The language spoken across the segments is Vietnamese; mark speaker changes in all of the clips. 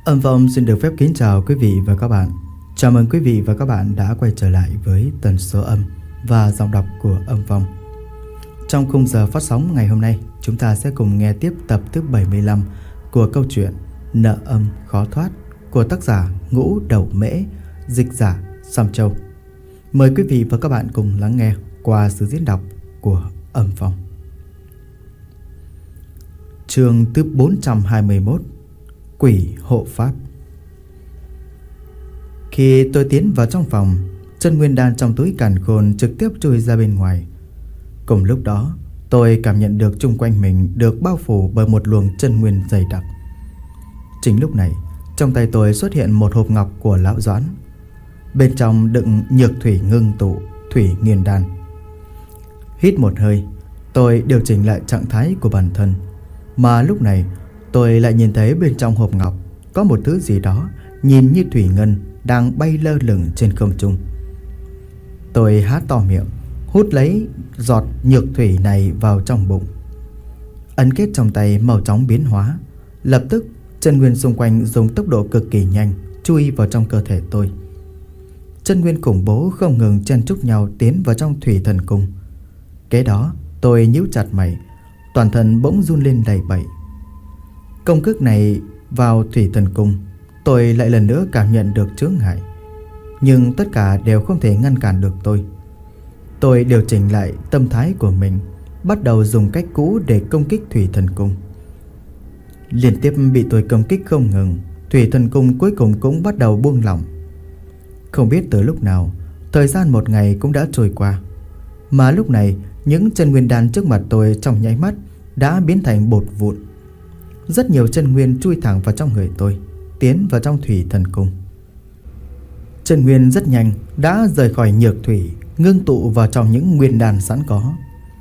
Speaker 1: Âm Phong xin được phép kính chào quý vị và các bạn. Chào mừng quý vị và các bạn đã quay trở lại với tần số âm và giọng đọc của Âm Phong. Trong khung giờ phát sóng ngày hôm nay, chúng ta sẽ cùng nghe tiếp tập thứ 75 của câu chuyện Nợ âm khó thoát của tác giả Ngũ Đầu Mễ, dịch giả Sam Châu. Mời quý vị và các bạn cùng lắng nghe qua sự diễn đọc của Âm Phong. Chương thứ 421, Quỷ hộ pháp. Khi tôi tiến vào trong phòng, chân nguyên đan trong túi càn khôn trực tiếp chui ra bên ngoài. Cùng lúc đó, tôi cảm nhận được chung quanh mình được bao phủ bởi một luồng chân nguyên dày đặc. Chính lúc này, trong tay tôi xuất hiện một hộp ngọc của lão Doãn. Bên trong đựng nhược thủy ngưng tụ, thủy nghiền đan. Hít một hơi, tôi điều chỉnh lại trạng thái của bản thân. Mà lúc này, tôi lại nhìn thấy bên trong hộp ngọc có một thứ gì đó nhìn như thủy ngân đang bay lơ lửng trên không trung. Tôi há to miệng, hút lấy giọt nhược thủy này vào trong bụng. Ấn kết trong tay mau chóng biến hóa. Lập tức, chân nguyên xung quanh dùng tốc độ cực kỳ nhanh chui vào trong cơ thể tôi. Chân nguyên khủng bố không ngừng chen chúc nhau tiến vào trong thủy thần cung. Kế đó, tôi nhíu chặt mày, toàn thân bỗng run lên đầy bẩy. Công kích này vào thủy thần cung, tôi lại lần nữa cảm nhận được chướng ngại. Nhưng tất cả đều không thể ngăn cản được tôi. Tôi điều chỉnh lại tâm thái của mình, bắt đầu dùng cách cũ để công kích thủy thần cung. Liên tiếp bị tôi công kích không ngừng, thủy thần cung cuối cùng cũng bắt đầu buông lỏng. Không biết từ lúc nào, thời gian một ngày cũng đã trôi qua. Mà lúc này, những chân nguyên đan trước mặt tôi trong nháy mắt đã biến thành bột vụn. Rất nhiều chân nguyên chui thẳng vào trong người tôi, tiến vào trong thủy thần cung. Chân nguyên rất nhanh đã rời khỏi nhược thủy, ngưng tụ vào trong những nguyên đan sẵn có.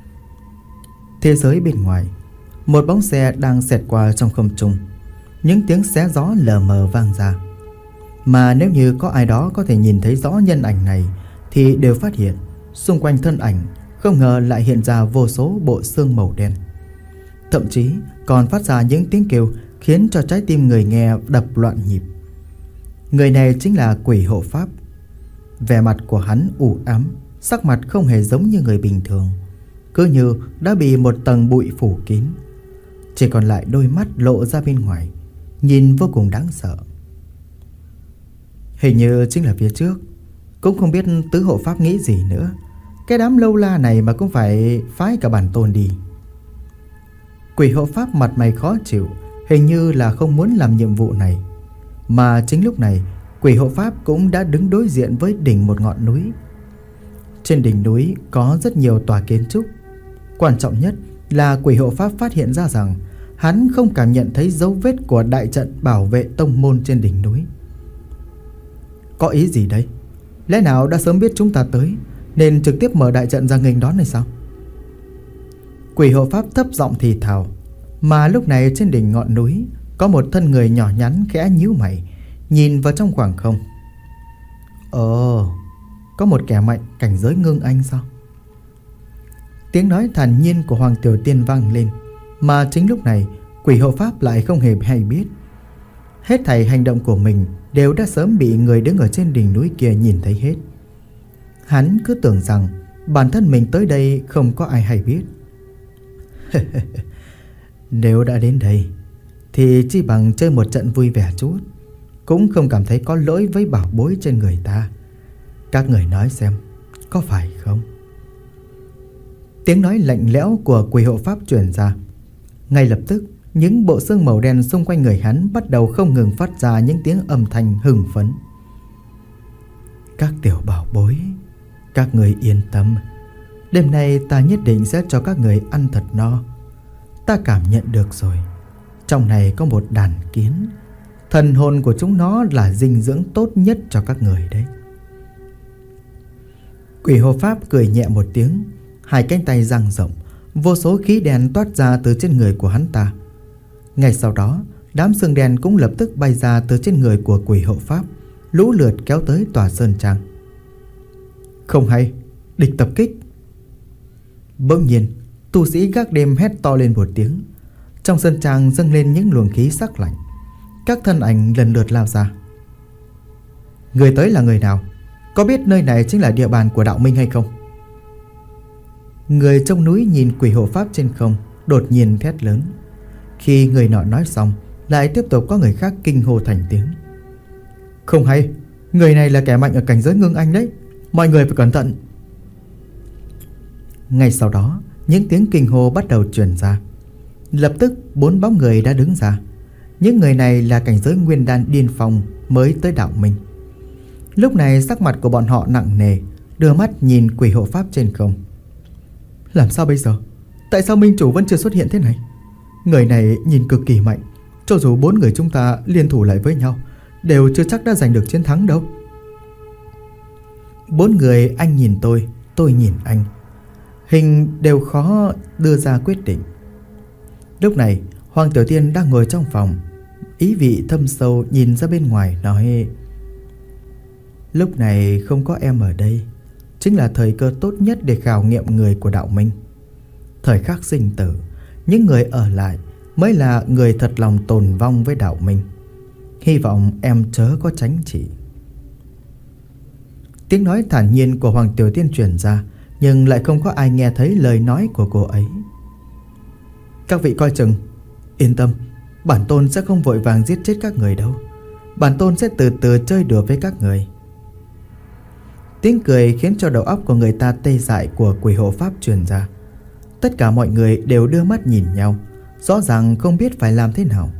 Speaker 1: Thế giới bên ngoài, một bóng xe đang xẹt qua trong không trung. Những tiếng xé gió lờ mờ vang ra. Mà nếu như có ai đó có thể nhìn thấy rõ nhân ảnh này thì đều phát hiện xung quanh thân ảnh không ngờ lại hiện ra vô số bộ xương màu đen. Thậm chí còn phát ra những tiếng kêu khiến cho trái tim người nghe đập loạn nhịp. Người này chính là quỷ hộ pháp. Vẻ mặt của hắn u ám, sắc mặt không hề giống như người bình thường, cứ như đã bị một tầng bụi phủ kín. Chỉ còn lại đôi mắt lộ ra bên ngoài, nhìn vô cùng đáng sợ. Hình như chính là phía trước. Cũng không biết tứ hộ pháp nghĩ gì nữa. Cái đám lâu la này mà cũng phải phái cả bản tôn đi. Quỷ hộ pháp mặt mày khó chịu, hình như là không muốn làm nhiệm vụ này. Mà chính lúc này, quỷ hộ pháp cũng đã đứng đối diện với đỉnh một ngọn núi. Trên đỉnh núi có rất nhiều tòa kiến trúc. Quan trọng nhất là quỷ hộ pháp phát hiện ra rằng hắn không cảm nhận thấy dấu vết của đại trận bảo vệ tông môn trên đỉnh núi. Có ý gì đây? Lẽ nào đã sớm biết chúng ta tới nên trực tiếp mở đại trận ra nghênh đón này sao? Quỷ hộ pháp thấp giọng thì thào. Mà lúc này trên đỉnh ngọn núi có một thân người nhỏ nhắn khẽ nhíu mày, nhìn vào trong khoảng không. Có một kẻ mạnh cảnh giới ngưng anh sao? Tiếng nói thản nhiên của Hoàng Tiểu Tiên vang lên. Mà chính lúc này, quỷ hộ pháp lại không hề hay biết. Hết thảy hành động của mình đều đã sớm bị người đứng ở trên đỉnh núi kia nhìn thấy hết. Hắn cứ tưởng rằng bản thân mình tới đây không có ai hay biết. Nếu đã đến đây thì chỉ bằng chơi một trận vui vẻ chút, cũng không cảm thấy có lỗi với bảo bối trên người ta. Các người nói xem, có phải không? Tiếng nói lạnh lẽo của quỷ hộ pháp truyền ra. Ngay lập tức, những bộ xương màu đen xung quanh người hắn bắt đầu không ngừng phát ra những tiếng âm thanh hưng phấn. Các tiểu bảo bối, các người yên tâm. Đêm nay ta nhất định sẽ cho các người ăn thật no. Ta cảm nhận được rồi, trong này có một đàn kiến. Thần hồn của chúng nó là dinh dưỡng tốt nhất cho các người đấy. Quỷ hộ pháp cười nhẹ một tiếng, hai cánh tay dang rộng, vô số khí đen toát ra từ trên người của hắn ta. Ngay sau đó, đám xương đen cũng lập tức bay ra từ trên người của quỷ hộ pháp, lũ lượt kéo tới tòa sơn trang. Không hay, địch tập kích. Bỗng nhiên, tu sĩ gác đêm hét to lên một tiếng. Trong sơn trang dâng lên những luồng khí sắc lạnh. Các thân ảnh lần lượt lao ra. Người tới là người nào? Có biết nơi này chính là địa bàn của đạo minh hay không? Người trong núi nhìn quỷ hộ pháp trên không, đột nhiên thét lớn. Khi người nọ nói xong, lại tiếp tục có người khác kinh hô thành tiếng. Không hay, người này là kẻ mạnh ở cảnh giới ngưng anh đấy, mọi người phải cẩn thận. Ngay sau đó, những tiếng kinh hô bắt đầu truyền ra. Lập tức 4 bóng người đã đứng ra. Những người này là cảnh giới nguyên đan điên phong mới tới đạo minh. Lúc này sắc mặt của bọn họ nặng nề, đưa mắt nhìn quỷ hộ pháp trên không. Làm sao bây giờ? Tại sao minh chủ vẫn chưa xuất hiện thế này? Người này nhìn cực kỳ mạnh, cho dù 4 người chúng ta liên thủ lại với nhau, đều chưa chắc đã giành được chiến thắng đâu. 4 người, anh nhìn tôi nhìn anh, hình đều khó đưa ra quyết định. Lúc này Hoàng Tiểu Tiên đang ngồi trong phòng, ý vị thâm sâu nhìn ra bên ngoài nói: lúc này không có em ở đây, chính là thời cơ tốt nhất để khảo nghiệm người của đạo minh. Thời khắc sinh tử, những người ở lại mới là người thật lòng tồn vong với đạo minh. Hy vọng em chớ có tránh chị. Tiếng nói thản nhiên của Hoàng Tiểu Tiên truyền ra, nhưng lại không có ai nghe thấy lời nói của cô ấy. Các vị coi chừng, yên tâm, bản tôn sẽ không vội vàng giết chết các người đâu. Bản tôn sẽ từ từ chơi đùa với các người. Tiếng cười khiến cho đầu óc của người ta tê dại của quỷ hộ pháp truyền ra. Tất cả mọi người đều đưa mắt nhìn nhau, rõ ràng không biết phải làm thế nào.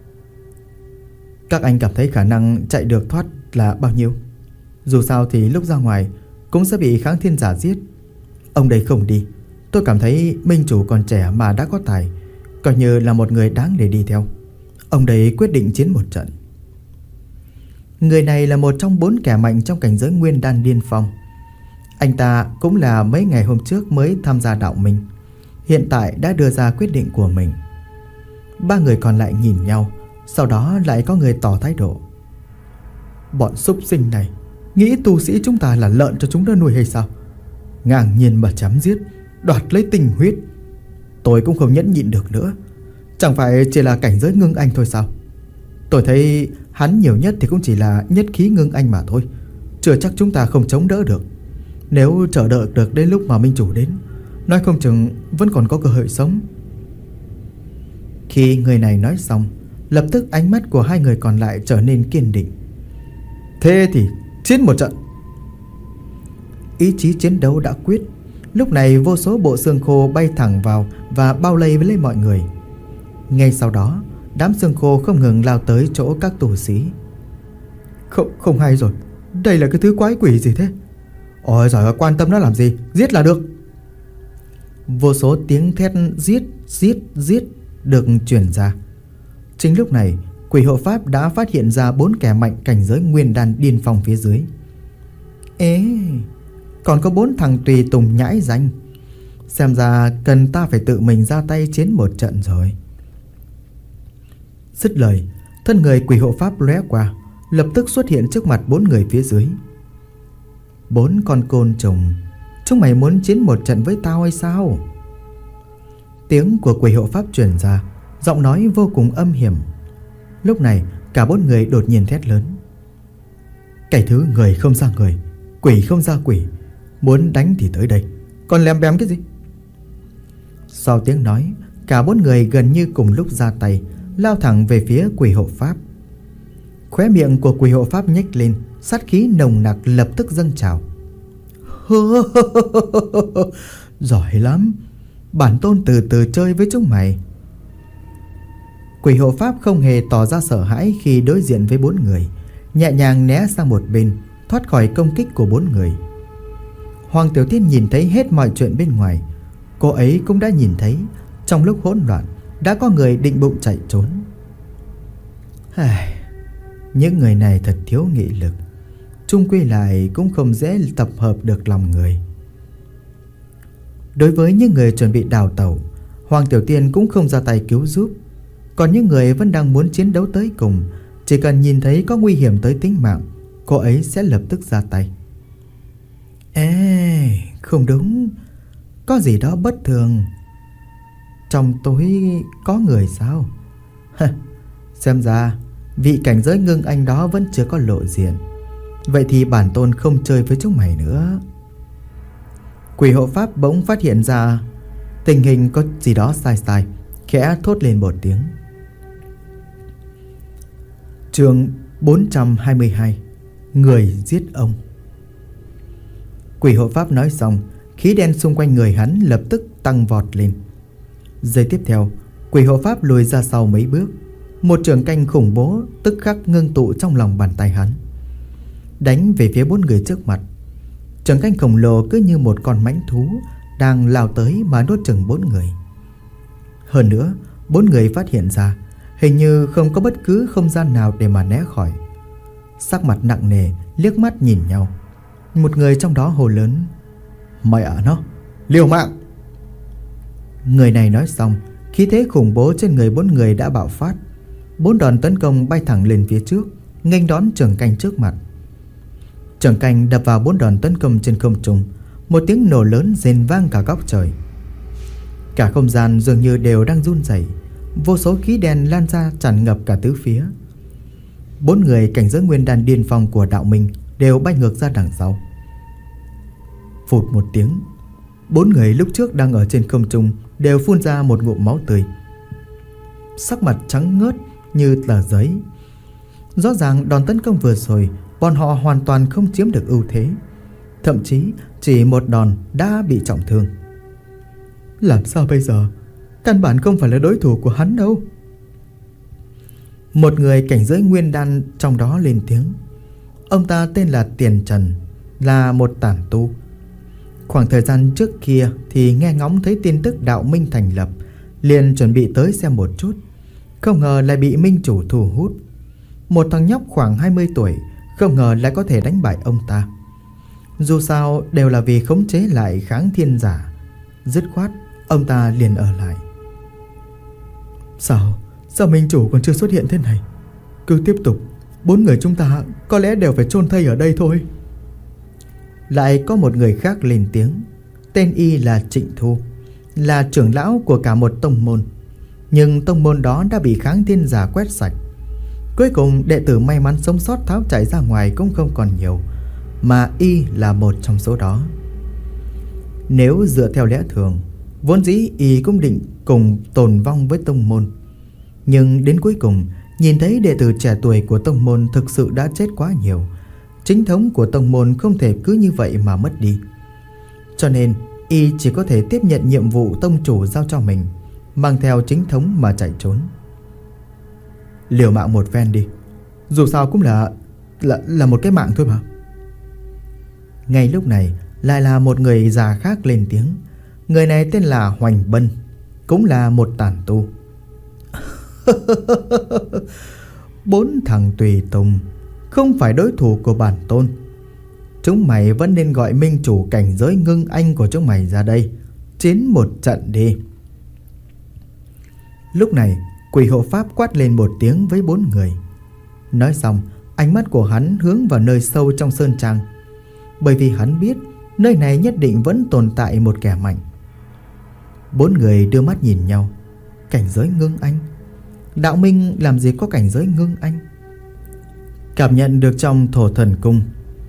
Speaker 1: Các anh cảm thấy khả năng chạy được thoát là bao nhiêu? Dù sao thì lúc ra ngoài cũng sẽ bị kháng thiên giả giết. Ông đây không đi, tôi cảm thấy minh chủ còn trẻ mà đã có tài, coi như là một người đáng để đi theo. Ông đây quyết định chiến một trận. Người này là một trong 4 kẻ mạnh trong cảnh giới nguyên đan điên phong. Anh ta cũng là mấy ngày hôm trước mới tham gia đạo minh, hiện tại đã đưa ra quyết định của mình. 3 người còn lại nhìn nhau, sau đó lại có người tỏ thái độ. Bọn súc sinh này nghĩ tu sĩ chúng ta là lợn cho chúng nó nuôi hay sao? Ngang nhiên mà chém giết, đoạt lấy tinh huyết. Tôi cũng không nhẫn nhịn được nữa. Chẳng phải chỉ là cảnh giới ngưng anh thôi sao? Tôi thấy hắn nhiều nhất thì cũng chỉ là nhất khí ngưng anh mà thôi, chưa chắc chúng ta không chống đỡ được. Nếu chờ đợi được đến lúc mà minh chủ đến, nói không chừng vẫn còn có cơ hội sống. Khi người này nói xong, lập tức ánh mắt của 2 người còn lại trở nên kiên định. Thế thì chiến một trận. Ý chí chiến đấu đã quyết. Lúc này vô số bộ xương khô bay thẳng vào và bao lấy mọi người. Ngay sau đó, đám xương khô không ngừng lao tới chỗ các tù sĩ. Không hay rồi, đây là cái thứ quái quỷ gì thế? Ôi giời ơi, quan tâm nó làm gì, giết là được. Vô số tiếng thét giết được truyền ra. Chính lúc này, quỷ hộ pháp đã phát hiện ra 4 kẻ mạnh cảnh giới nguyên đan điên phong phía dưới. Ê, còn có 4 thằng tùy tùng nhãi danh. Xem ra cần ta phải tự mình ra tay chiến một trận rồi. Dứt lời, thân người quỷ hộ pháp lóe qua, lập tức xuất hiện trước mặt 4 người phía dưới. 4 con côn trùng, chúng mày muốn chiến một trận với tao hay sao? Tiếng của quỷ hộ pháp truyền ra, giọng nói vô cùng âm hiểm. Lúc này cả 4 người đột nhiên thét lớn. Cái thứ người không ra người, quỷ không ra quỷ, muốn đánh thì tới đây, còn lem bem cái gì? Sau tiếng nói, cả 4 người gần như cùng lúc ra tay, lao thẳng về phía quỷ hộ pháp. Khóe miệng của quỷ hộ pháp nhếch lên, sát khí nồng nặc lập tức dâng trào. Giỏi lắm, bản tôn từ từ chơi với chúng mày. Quỷ hộ pháp không hề tỏ ra sợ hãi khi đối diện với 4 người, nhẹ nhàng né sang một bên, thoát khỏi công kích của 4 người. Hoàng Tiểu Tiên nhìn thấy hết mọi chuyện bên ngoài. Cô ấy cũng đã nhìn thấy, trong lúc hỗn loạn đã có người định bụng chạy trốn. Những người này thật thiếu nghị lực, chung quy lại cũng không dễ tập hợp được lòng người. Đối với những người chuẩn bị đào tẩu, Hoàng Tiểu Tiên cũng không ra tay cứu giúp. Còn những người vẫn đang muốn chiến đấu tới cùng, chỉ cần nhìn thấy có nguy hiểm tới tính mạng, cô ấy sẽ lập tức ra tay. Ê, không đúng, có gì đó bất thường. Trong tối có người sao? Xem ra vị cảnh giới ngưng anh đó vẫn chưa có lộ diện. Vậy thì bản tôn không chơi với chúng mày nữa. Quỷ hộ pháp bỗng phát hiện ra tình hình có gì đó sai sai, khẽ thốt lên một tiếng. Chương 422: Người giết ông. Quỷ hộ pháp nói xong, khí đen xung quanh người hắn lập tức tăng vọt lên. Giây tiếp theo, quỷ hộ pháp lùi ra sau mấy bước. Một trường canh khủng bố tức khắc ngưng tụ trong lòng bàn tay hắn, đánh về phía 4 người trước mặt. Trường canh khổng lồ cứ như một con mãnh thú đang lao tới mà nuốt chửng 4 người. Hơn nữa, 4 người phát hiện ra hình như không có bất cứ không gian nào để mà né khỏi. Sắc mặt nặng nề liếc mắt nhìn nhau. Một người trong đó hô lớn: "Mẹ nó, liều mạng!" Người này nói xong, khí thế khủng bố trên người 4 người đã bạo phát. 4 đòn tấn công bay thẳng lên phía trước, nghênh đón trường canh trước mặt. Trường canh đập vào 4 đòn tấn công trên không trung, một tiếng nổ lớn rền vang cả góc trời. Cả không gian dường như đều đang run rẩy, vô số khí đen lan ra tràn ngập cả tứ phía. 4 người cảnh giới nguyên đan điên phong của đạo minh đều bay ngược ra đằng sau. Phụt một tiếng, 4 người lúc trước đang ở trên không trung đều phun ra một ngụm máu tươi, sắc mặt trắng ngớt như tờ giấy. Rõ ràng đòn tấn công vừa rồi bọn họ hoàn toàn không chiếm được ưu thế, thậm chí chỉ một đòn đã bị trọng thương. Làm sao bây giờ? Căn bản không phải là đối thủ của hắn đâu. Một người cảnh giới nguyên đan trong đó lên tiếng. Ông ta tên là Tiền Trần, là một tản tu. Khoảng thời gian trước kia thì nghe ngóng thấy tin tức đạo minh thành lập, liền chuẩn bị tới xem một chút. Không ngờ lại bị minh chủ thu hút. Một thằng nhóc khoảng 20 tuổi, không ngờ lại có thể đánh bại ông ta. Dù sao đều là vì khống chế lại kháng thiên giả, dứt khoát ông ta liền ở lại. Sao minh chủ còn chưa xuất hiện thế này? Cứ tiếp tục, 4 người chúng ta có lẽ đều phải chôn thây ở đây thôi. Lại có một người khác lên tiếng. Tên y là Trịnh Thu, là trưởng lão của cả một tông môn. Nhưng tông môn đó đã bị kháng thiên giả quét sạch. Cuối cùng đệ tử may mắn sống sót tháo chạy ra ngoài cũng không còn nhiều, mà y là một trong số đó. Nếu dựa theo lẽ thường, vốn dĩ y cũng định cùng tồn vong với tông môn. Nhưng đến cuối cùng, nhìn thấy đệ tử trẻ tuổi của tông môn thực sự đã chết quá nhiều, chính thống của tông môn không thể cứ như vậy mà mất đi. Cho nên y chỉ có thể tiếp nhận nhiệm vụ tông chủ giao cho mình, mang theo chính thống mà chạy trốn. Liều mạng một phen đi, dù sao cũng là một cái mạng thôi mà. Ngay lúc này lại là một người già khác lên tiếng. Người này tên là Hoành Bân, cũng là một tản tu. 4 thằng tùy tùng không phải đối thủ của bản tôn. Chúng mày vẫn nên gọi minh chủ cảnh giới ngưng anh của chúng mày ra đây, chiến một trận đi. Lúc này quỷ hộ pháp quát lên một tiếng với 4 người. Nói xong, ánh mắt của hắn hướng vào nơi sâu trong sơn trang, bởi vì hắn biết nơi này nhất định vẫn tồn tại một kẻ mạnh. 4 người đưa mắt nhìn nhau. Cảnh giới ngưng anh? Đạo minh làm gì có cảnh giới ngưng anh? Cảm nhận được trong thổ thần cung,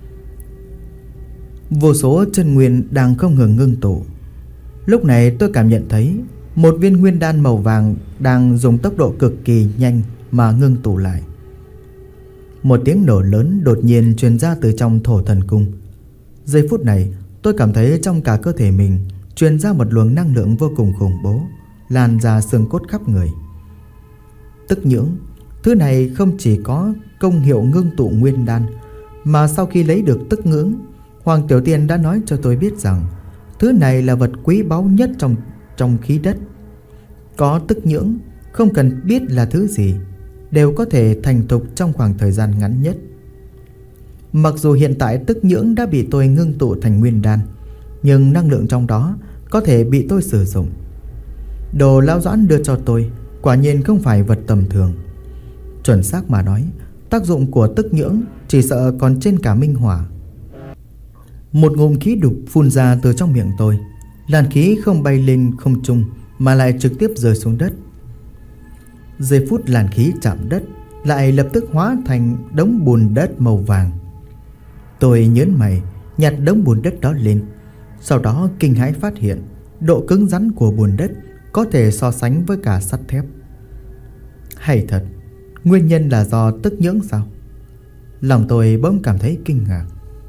Speaker 1: vô số chân nguyên đang không ngừng ngưng tụ. Lúc này tôi cảm nhận thấy một viên nguyên đan màu vàng đang dùng tốc độ cực kỳ nhanh mà ngưng tụ lại. Một tiếng nổ lớn đột nhiên truyền ra từ trong thổ thần cung. Giây phút này tôi cảm thấy trong cả cơ thể mình truyền ra một luồng năng lượng vô cùng khủng bố, lan ra xương cốt khắp người. Tức nhưỡng, thứ này không chỉ có công hiệu ngưng tụ nguyên đan, mà sau khi lấy được tức nhưỡng, Hoàng Tiểu Tiên đã nói cho tôi biết rằng thứ này là vật quý báu nhất trong khí đất. Có tức nhưỡng, không cần biết là thứ gì, đều có thể thành thục trong khoảng thời gian ngắn nhất. Mặc dù hiện tại tức nhưỡng đã bị tôi ngưng tụ thành nguyên đan, nhưng năng lượng trong đó có thể bị tôi sử dụng. Đồ Lão Doãn đưa cho tôi quả nhiên không phải vật tầm thường. Chuẩn xác mà nói, tác dụng của tức nhưỡng chỉ sợ còn trên cả minh hỏa. Một ngụm khí đục phun ra từ trong miệng tôi. Làn khí không bay lên không trung mà lại trực tiếp rơi xuống đất. Giây phút làn khí chạm đất, lại lập tức hóa thành đống bùn đất màu vàng. Tôi nhớn mày nhặt đống bùn đất đó lên, sau đó kinh hãi phát hiện độ cứng rắn của bùn đất có thể so sánh với cả sắt thép. Hay thật, nguyên nhân là do tức nhưỡng sao? Lòng tôi bỗng cảm thấy kinh ngạc.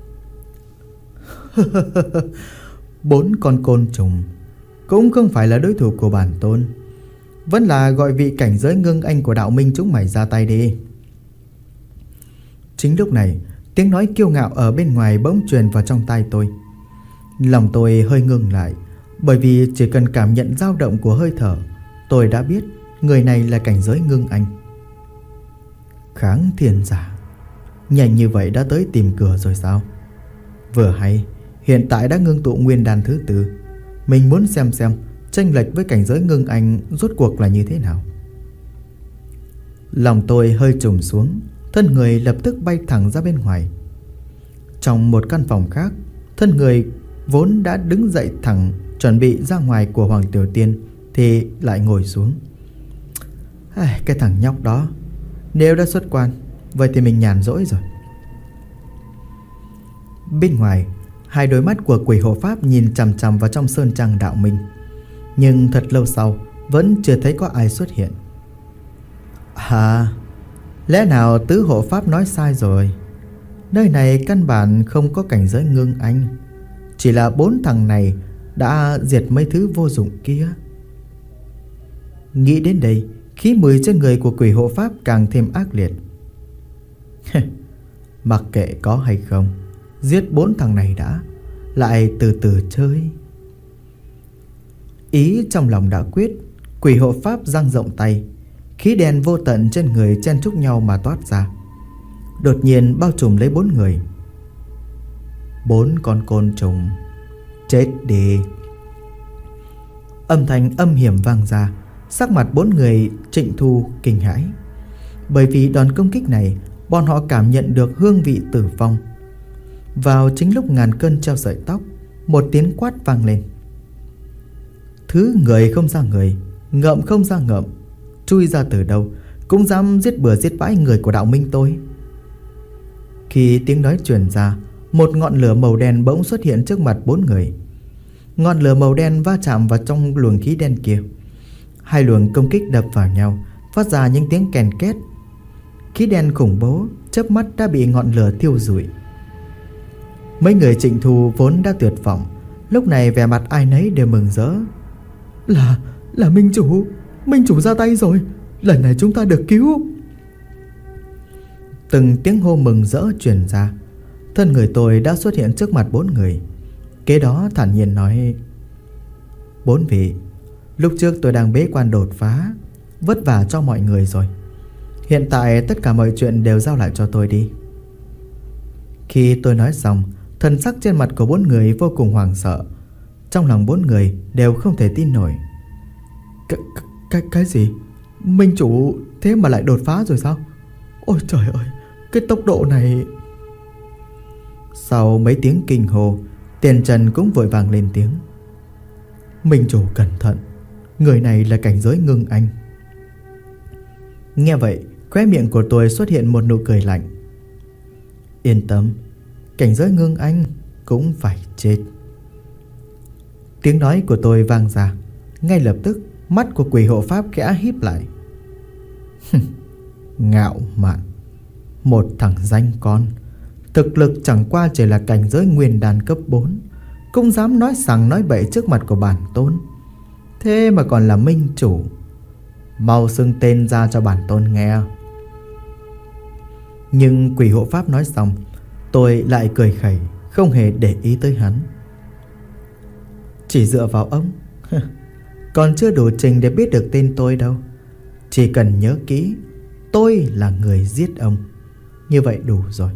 Speaker 1: 4 con côn trùng cũng không phải là đối thủ của bản tôn. Vẫn là gọi vị cảnh giới ngưng anh của đạo minh chúng mày ra tay đi. Chính lúc này, tiếng nói kiêu ngạo ở bên ngoài bỗng truyền vào trong tai tôi. Lòng tôi hơi ngưng lại, bởi vì chỉ cần cảm nhận dao động của hơi thở, tôi đã biết người này là cảnh giới ngưng anh. Kháng thiên giả, nhanh như vậy đã tới tìm cửa rồi sao? Vừa hay, hiện tại đã ngưng tụ nguyên đan thứ 4. Mình muốn xem chênh lệch với cảnh giới ngưng anh rốt cuộc là như thế nào. Lòng tôi hơi trùng xuống, thân người lập tức bay thẳng ra bên ngoài. Trong một căn phòng khác, thân người vốn đã đứng dậy thẳng chuẩn bị ra ngoài của Hoàng Tiểu Tiên thì lại ngồi xuống. Cái thằng nhóc đó, nếu đã xuất quan, vậy thì mình nhàn rỗi rồi. Bên ngoài, 2 đôi mắt của quỷ hộ pháp nhìn chằm chằm vào trong sơn trang đạo minh. Nhưng thật lâu sau vẫn chưa thấy có ai xuất hiện. Lẽ nào tứ hộ pháp nói sai rồi? Nơi này căn bản không có cảnh giới ngưng anh, chỉ là 4 thằng này đã diệt mấy thứ vô dụng kia. Nghĩ đến đây, khí mùi trên người của quỷ hộ pháp càng thêm ác liệt. Mặc kệ có hay không, giết 4 thằng này đã, lại từ từ chơi. Ý trong lòng đã quyết, quỷ hộ pháp dang rộng tay, khí đen vô tận trên người chen chúc nhau mà toát ra, đột nhiên bao trùm lấy 4 người. 4 con côn trùng, chết đi. Âm thanh âm hiểm vang ra, sắc mặt 4 người Trịnh Thu kinh hãi. Bởi vì đòn công kích này, bọn họ cảm nhận được hương vị tử vong. Vào chính lúc ngàn cân treo sợi tóc, một tiếng quát vang lên. Thứ người không ra người, ngợm không ra ngợm, chui ra từ đâu cũng dám giết bừa giết bãi người của đạo minh tôi. Khi tiếng nói truyền ra, một ngọn lửa màu đen bỗng xuất hiện trước mặt 4 người. Ngọn lửa màu đen va chạm vào trong luồng khí đen kia. 2 luồng công kích đập vào nhau, phát ra những tiếng kèn két. Khí đen khủng bố chớp mắt đã bị ngọn lửa thiêu rụi. Mấy người Trịnh Thu vốn đã tuyệt vọng, lúc này vẻ mặt ai nấy đều mừng rỡ. Là Minh Chủ ra tay rồi, lần này chúng ta được cứu. Từng tiếng hô mừng rỡ truyền ra. Thân người tôi đã xuất hiện trước mặt 4 người. Kế đó thản nhiên nói: 4 vị, lúc trước tôi đang bế quan đột phá, vất vả cho mọi người rồi. Hiện tại tất cả mọi chuyện đều giao lại cho tôi đi. Khi tôi nói xong, thần sắc trên mặt của 4 người vô cùng hoảng sợ. Trong lòng 4 người đều không thể tin nổi. Cái gì? Minh Chủ thế mà lại đột phá rồi sao? Ôi trời ơi, cái tốc độ này. Sau mấy tiếng kinh hô, Tiền Trần cũng vội vàng lên tiếng: Minh Chủ cẩn thận, người này là cảnh giới ngưng anh. Nghe vậy, khóe miệng của tôi xuất hiện một nụ cười lạnh. Yên tâm, cảnh giới ngưng anh cũng phải chết. Tiếng nói của tôi vang ra. Ngay lập tức, mắt của quỷ hộ pháp khẽ híp lại. Ngạo mạn, một thằng danh con, thực lực chẳng qua chỉ là cảnh giới nguyên đan cấp 4, cũng dám nói sằng nói bậy trước mặt của bản tôn. Thế mà còn là Minh Chủ. Mau xưng tên ra cho bản tôn nghe. Nhưng quỷ hộ pháp nói xong, tôi lại cười khẩy, không hề để ý tới hắn. Chỉ dựa vào ông còn chưa đủ trình để biết được tên tôi đâu. Chỉ cần nhớ kỹ, tôi là người giết ông, như vậy đủ rồi.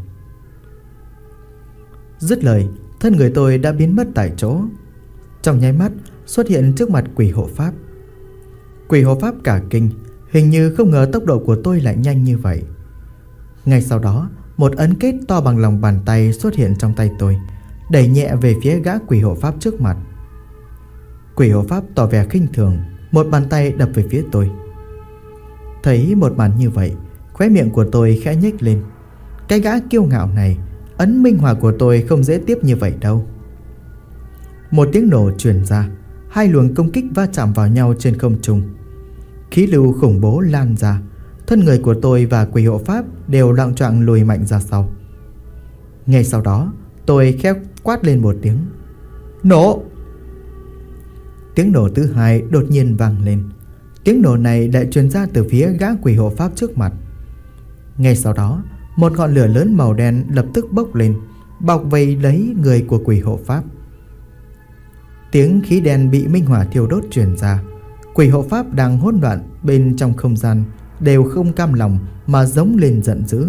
Speaker 1: Dứt lời, thân người tôi đã biến mất tại chỗ. Trong nháy mắt xuất hiện trước mặt quỷ hộ pháp. Quỷ hộ pháp cả kinh, hình như không ngờ tốc độ của tôi lại nhanh như vậy. Ngay sau đó, một ấn kết to bằng lòng bàn tay xuất hiện trong tay tôi, đẩy nhẹ về phía gã quỷ hộ pháp trước mặt. Quỷ hộ pháp tỏ vẻ khinh thường, một bàn tay đập về phía tôi. Thấy một màn như vậy, Khóe miệng của tôi khẽ nhếch lên. Cái gã kiêu ngạo này, ấn minh hỏa của tôi không dễ tiếp như vậy đâu. Một tiếng nổ truyền ra, hai luồng công kích va chạm vào nhau trên không trung. Khí lưu khủng bố lan ra, thân người của tôi và quỷ hộ pháp đều loạng choạng lùi mạnh ra sau. Ngay sau đó, tôi khẽ quát lên một tiếng: nổ! Tiếng nổ thứ hai đột nhiên vang lên. Tiếng nổ này lại truyền ra từ phía gã quỷ hộ pháp trước mặt. Ngay sau đó, một ngọn lửa lớn màu đen lập tức bốc lên, bao vây lấy người của quỷ hộ pháp. Tiếng khí đen bị minh hỏa thiêu đốt truyền ra. Quỷ hộ pháp đang hỗn loạn bên trong không gian đều không cam lòng mà giống lên giận dữ.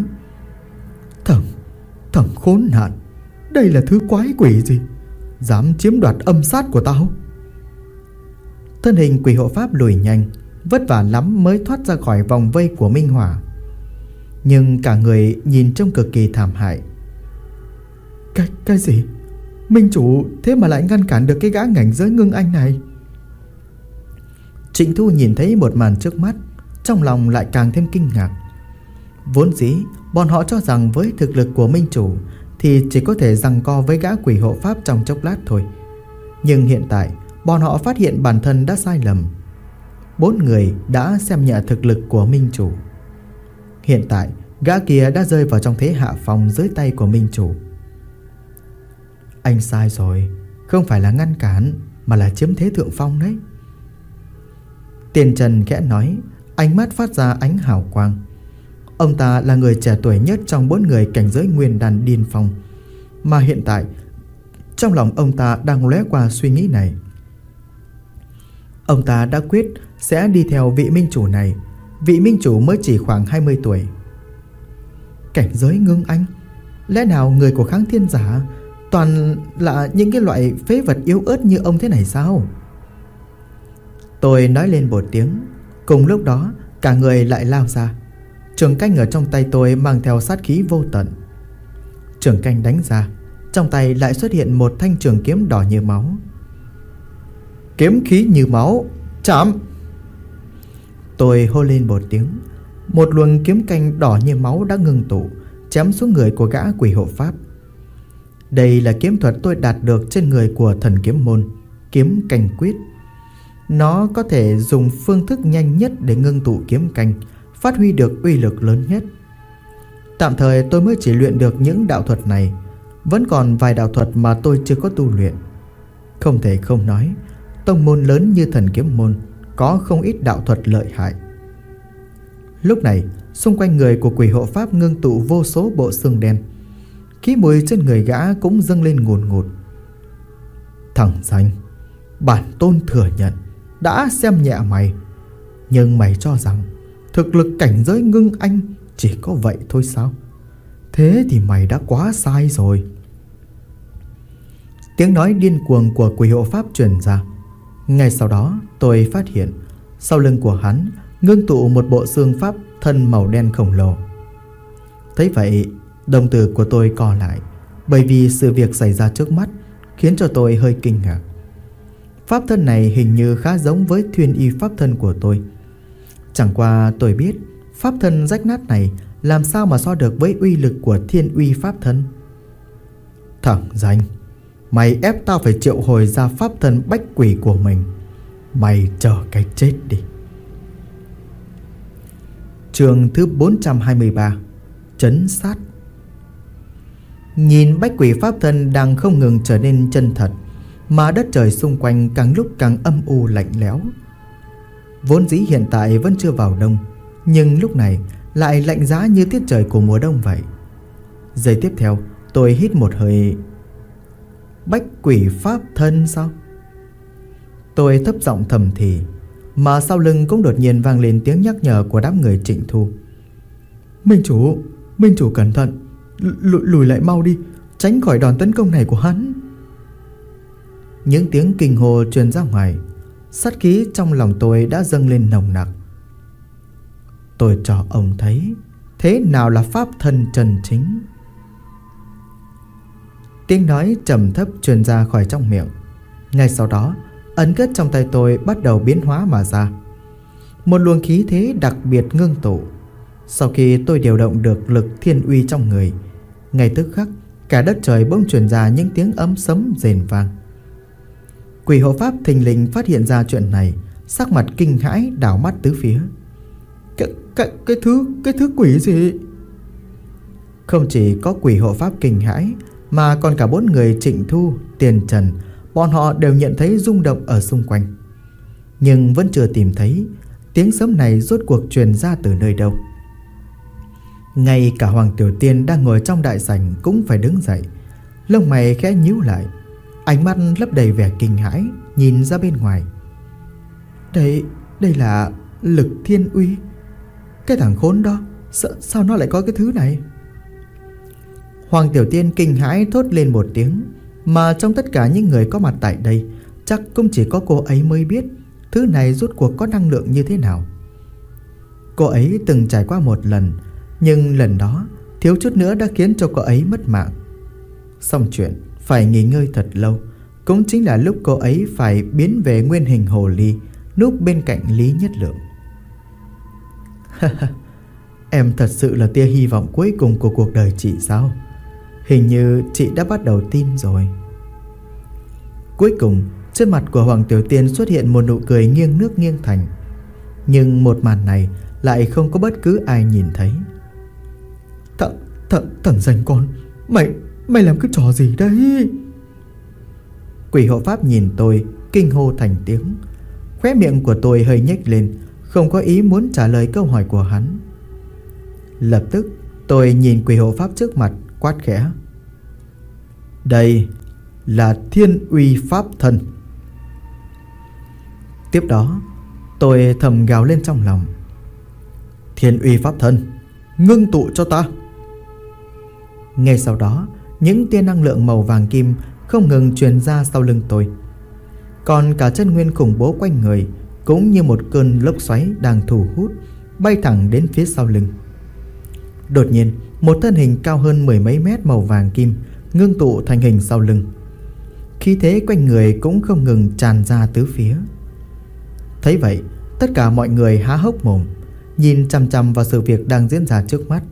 Speaker 1: Thằng khốn nạn, đây là thứ quái quỷ gì, dám chiếm đoạt âm sát của tao? Thân hình quỷ hộ pháp lùi nhanh, vất vả lắm mới thoát ra khỏi vòng vây của minh hỏa. Nhưng cả người nhìn trông cực kỳ thảm hại. Cái gì? Minh chủ thế mà lại ngăn cản được cái gã ngảnh giới ngưng anh này? Trịnh Thu nhìn thấy một màn trước mắt, trong lòng lại càng thêm kinh ngạc. Vốn dĩ bọn họ cho rằng với thực lực của minh chủ thì chỉ có thể giằng co với gã quỷ hộ pháp trong chốc lát thôi. Nhưng hiện tại bọn họ phát hiện bản thân đã sai lầm. 4 người đã xem nhẹ thực lực của minh chủ. Hiện tại gã kia đã rơi vào trong thế hạ phong dưới tay của minh chủ. Anh sai rồi, không phải là ngăn cản mà là chiếm thế thượng phong đấy. Tiền Trần khẽ nói, ánh mắt phát ra ánh hào quang. Ông ta là người trẻ tuổi nhất trong 4 người cảnh giới nguyên đan điên phong. Mà hiện tại trong lòng ông ta đang lóe qua suy nghĩ này. Ông ta đã quyết sẽ đi theo vị minh chủ này. Vị minh chủ mới chỉ khoảng 20 tuổi. Cảnh giới ngưng anh? Lẽ nào người của Kháng Thiên Giả toàn là những cái loại phế vật yếu ớt như ông thế này sao? Tôi nói lên một tiếng. Cùng lúc đó cả người lại lao ra. Trường canh ở trong tay tôi mang theo sát khí vô tận. Trường canh đánh ra, trong tay lại xuất hiện một thanh trường kiếm đỏ như máu. Kiếm khí như máu, chạm! Tôi hô lên một tiếng. Một luồng kiếm canh đỏ như máu đã ngưng tụ, chém xuống người của gã quỷ hộ pháp. Đây là kiếm thuật tôi đạt được trên người của thần kiếm môn, kiếm canh quyết. Nó có thể dùng phương thức nhanh nhất để ngưng tụ kiếm canh, phát huy được uy lực lớn nhất. Tạm thời tôi mới chỉ luyện được những đạo thuật này, vẫn còn vài đạo thuật mà tôi chưa có tu luyện. Không thể không nói, tông môn lớn như thần kiếm môn có không ít đạo thuật lợi hại. Lúc này xung quanh người của quỷ hộ pháp ngưng tụ vô số bộ xương đen. Khí mùi trên người gã cũng dâng lên ngùn ngụt. Thằng danh, bản tôn thừa nhận đã xem nhẹ mày, nhưng mày cho rằng thực lực cảnh giới ngưng anh chỉ có vậy thôi sao? Thế thì mày đã quá sai rồi. Tiếng nói điên cuồng của quỷ hộ pháp truyền ra. Ngay sau đó tôi phát hiện sau lưng của hắn ngưng tụ một bộ xương pháp thân màu đen khổng lồ. Thấy vậy, đồng tử của tôi co lại, bởi vì sự việc xảy ra trước mắt khiến cho tôi hơi kinh ngạc. Pháp thân này hình như khá giống với thuyền y pháp thân của tôi. Chẳng qua tôi biết pháp thân rách nát này làm sao mà so được với uy lực của thiên uy pháp thân. Thằng danh, mày ép tao phải triệu hồi ra pháp thân bách quỷ của mình. Mày chờ cái chết đi. Chương thứ 423, Trấn sát. Nhìn bách quỷ pháp thân đang không ngừng trở nên chân thật, mà đất trời xung quanh càng lúc càng âm u lạnh lẽo. Vốn dĩ hiện tại vẫn chưa vào đông, nhưng lúc này lại lạnh giá như tiết trời của mùa đông vậy. Giây tiếp theo tôi hít một hơi. Bách quỷ pháp thân sao? Tôi thấp giọng thầm thì, mà sau lưng cũng đột nhiên vang lên tiếng nhắc nhở của đám người Trịnh Thu. Minh chủ cẩn thận, lùi lại mau đi, tránh khỏi đòn tấn công này của hắn. Những tiếng kinh hô truyền ra ngoài, sát khí trong lòng tôi đã dâng lên nồng nặc. Tôi cho ông thấy thế nào là pháp thân chân chính. Tiếng nói trầm thấp truyền ra khỏi trong miệng. Ngay sau đó, ấn kết trong tay tôi bắt đầu biến hóa mà ra. Một luồng khí thế đặc biệt ngưng tụ. Sau khi tôi điều động được lực thiên uy trong người, ngay tức khắc cả đất trời bỗng truyền ra những tiếng ấm sấm rền vang. Quỷ hộ pháp thình lình phát hiện ra chuyện này, sắc mặt kinh hãi đảo mắt tứ phía. Cái thứ quỷ gì? Không chỉ có quỷ hộ pháp kinh hãi, mà còn cả 4 người Trịnh Thu, Tiền Trần, bọn họ đều nhận thấy rung động ở xung quanh, nhưng vẫn chưa tìm thấy tiếng sấm này rốt cuộc truyền ra từ nơi đâu. Ngay cả Hoàng Tiểu Tiên đang ngồi trong đại sảnh cũng phải đứng dậy, lông mày khẽ nhíu lại, ánh mắt lấp đầy vẻ kinh hãi nhìn ra bên ngoài. Đây là lực thiên uy. Cái thằng khốn đó, sao nó lại có cái thứ này? Hoàng Tiểu Tiên kinh hãi thốt lên một tiếng, mà trong tất cả những người có mặt tại đây, chắc cũng chỉ có cô ấy mới biết thứ này rốt cuộc có năng lượng như thế nào. Cô ấy từng trải qua một lần, nhưng lần đó thiếu chút nữa đã khiến cho cô ấy mất mạng. Xong chuyện phải nghỉ ngơi thật lâu, cũng chính là lúc cô ấy phải biến về nguyên hình hồ ly, núp bên cạnh Lý Nhất Lượng. Em thật sự là tia hy vọng cuối cùng của cuộc đời chị sao? Hình như chị đã bắt đầu tin rồi. Cuối cùng trên mặt của Hoàng Tiểu Tiên xuất hiện một nụ cười nghiêng nước nghiêng thành, nhưng một màn này lại không có bất cứ ai nhìn thấy. Thằng danh con, mày làm cái trò gì đấy? Quỷ hộ pháp nhìn tôi kinh hô thành tiếng. Khóe miệng của tôi hơi nhếch lên, không có ý muốn trả lời câu hỏi của hắn. Lập tức tôi nhìn quỷ hộ pháp trước mặt quát khẽ. Đây là thiên uy pháp thân. Tiếp đó tôi thầm gào lên trong lòng. Thiên uy pháp thân, ngưng tụ cho ta. Ngay sau đó, những tia năng lượng màu vàng kim không ngừng truyền ra sau lưng tôi. Còn cả chân nguyên khủng bố quanh người cũng như một cơn lốc xoáy đang thu hút, bay thẳng đến phía sau lưng. Đột nhiên, một thân hình cao hơn 10 mấy mét màu vàng kim ngưng tụ thành hình sau lưng. Khí thế quanh người cũng không ngừng tràn ra tứ phía. Thấy vậy, tất cả mọi người há hốc mồm, nhìn chằm chằm vào sự việc đang diễn ra trước mắt.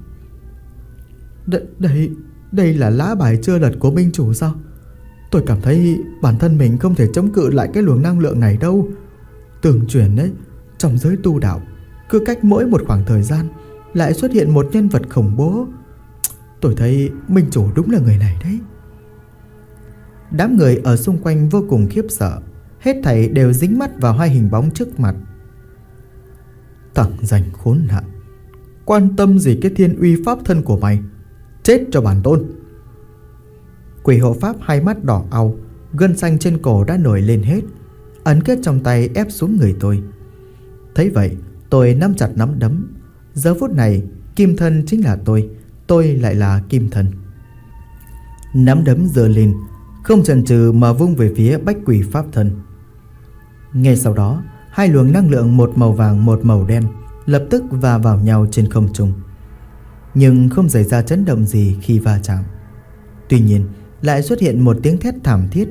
Speaker 1: Đây là lá bài chưa lật của minh chủ sao? Tôi cảm thấy bản thân mình không thể chống cự lại cái luồng năng lượng này đâu. Tương truyền đấy, trong giới tu đạo, cứ cách mỗi một khoảng thời gian lại xuất hiện một nhân vật khủng bố. Tôi thấy minh chủ đúng là người này đấy. Đám người ở xung quanh vô cùng khiếp sợ, hết thảy đều dính mắt vào hai hình bóng trước mặt. Thằng danh khốn nạn, quan tâm gì cái thiên uy pháp thân của mày? Chết cho bản tôn! Quỷ hộ pháp hai mắt đỏ au, gân xanh trên cổ đã nổi lên hết, ấn kết trong tay ép xuống người tôi. Thấy vậy, tôi nắm chặt nắm đấm. Giờ phút này, kim thân chính là tôi lại là kim thân. Nắm đấm giơ lên, không chần chừ mà vung về phía bách quỷ pháp thân. Ngay sau đó, hai luồng năng lượng, một màu vàng một màu đen, lập tức va vào nhau trên không trung, nhưng không xảy ra chấn động gì khi va chạm. Tuy nhiên, lại xuất hiện một tiếng thét thảm thiết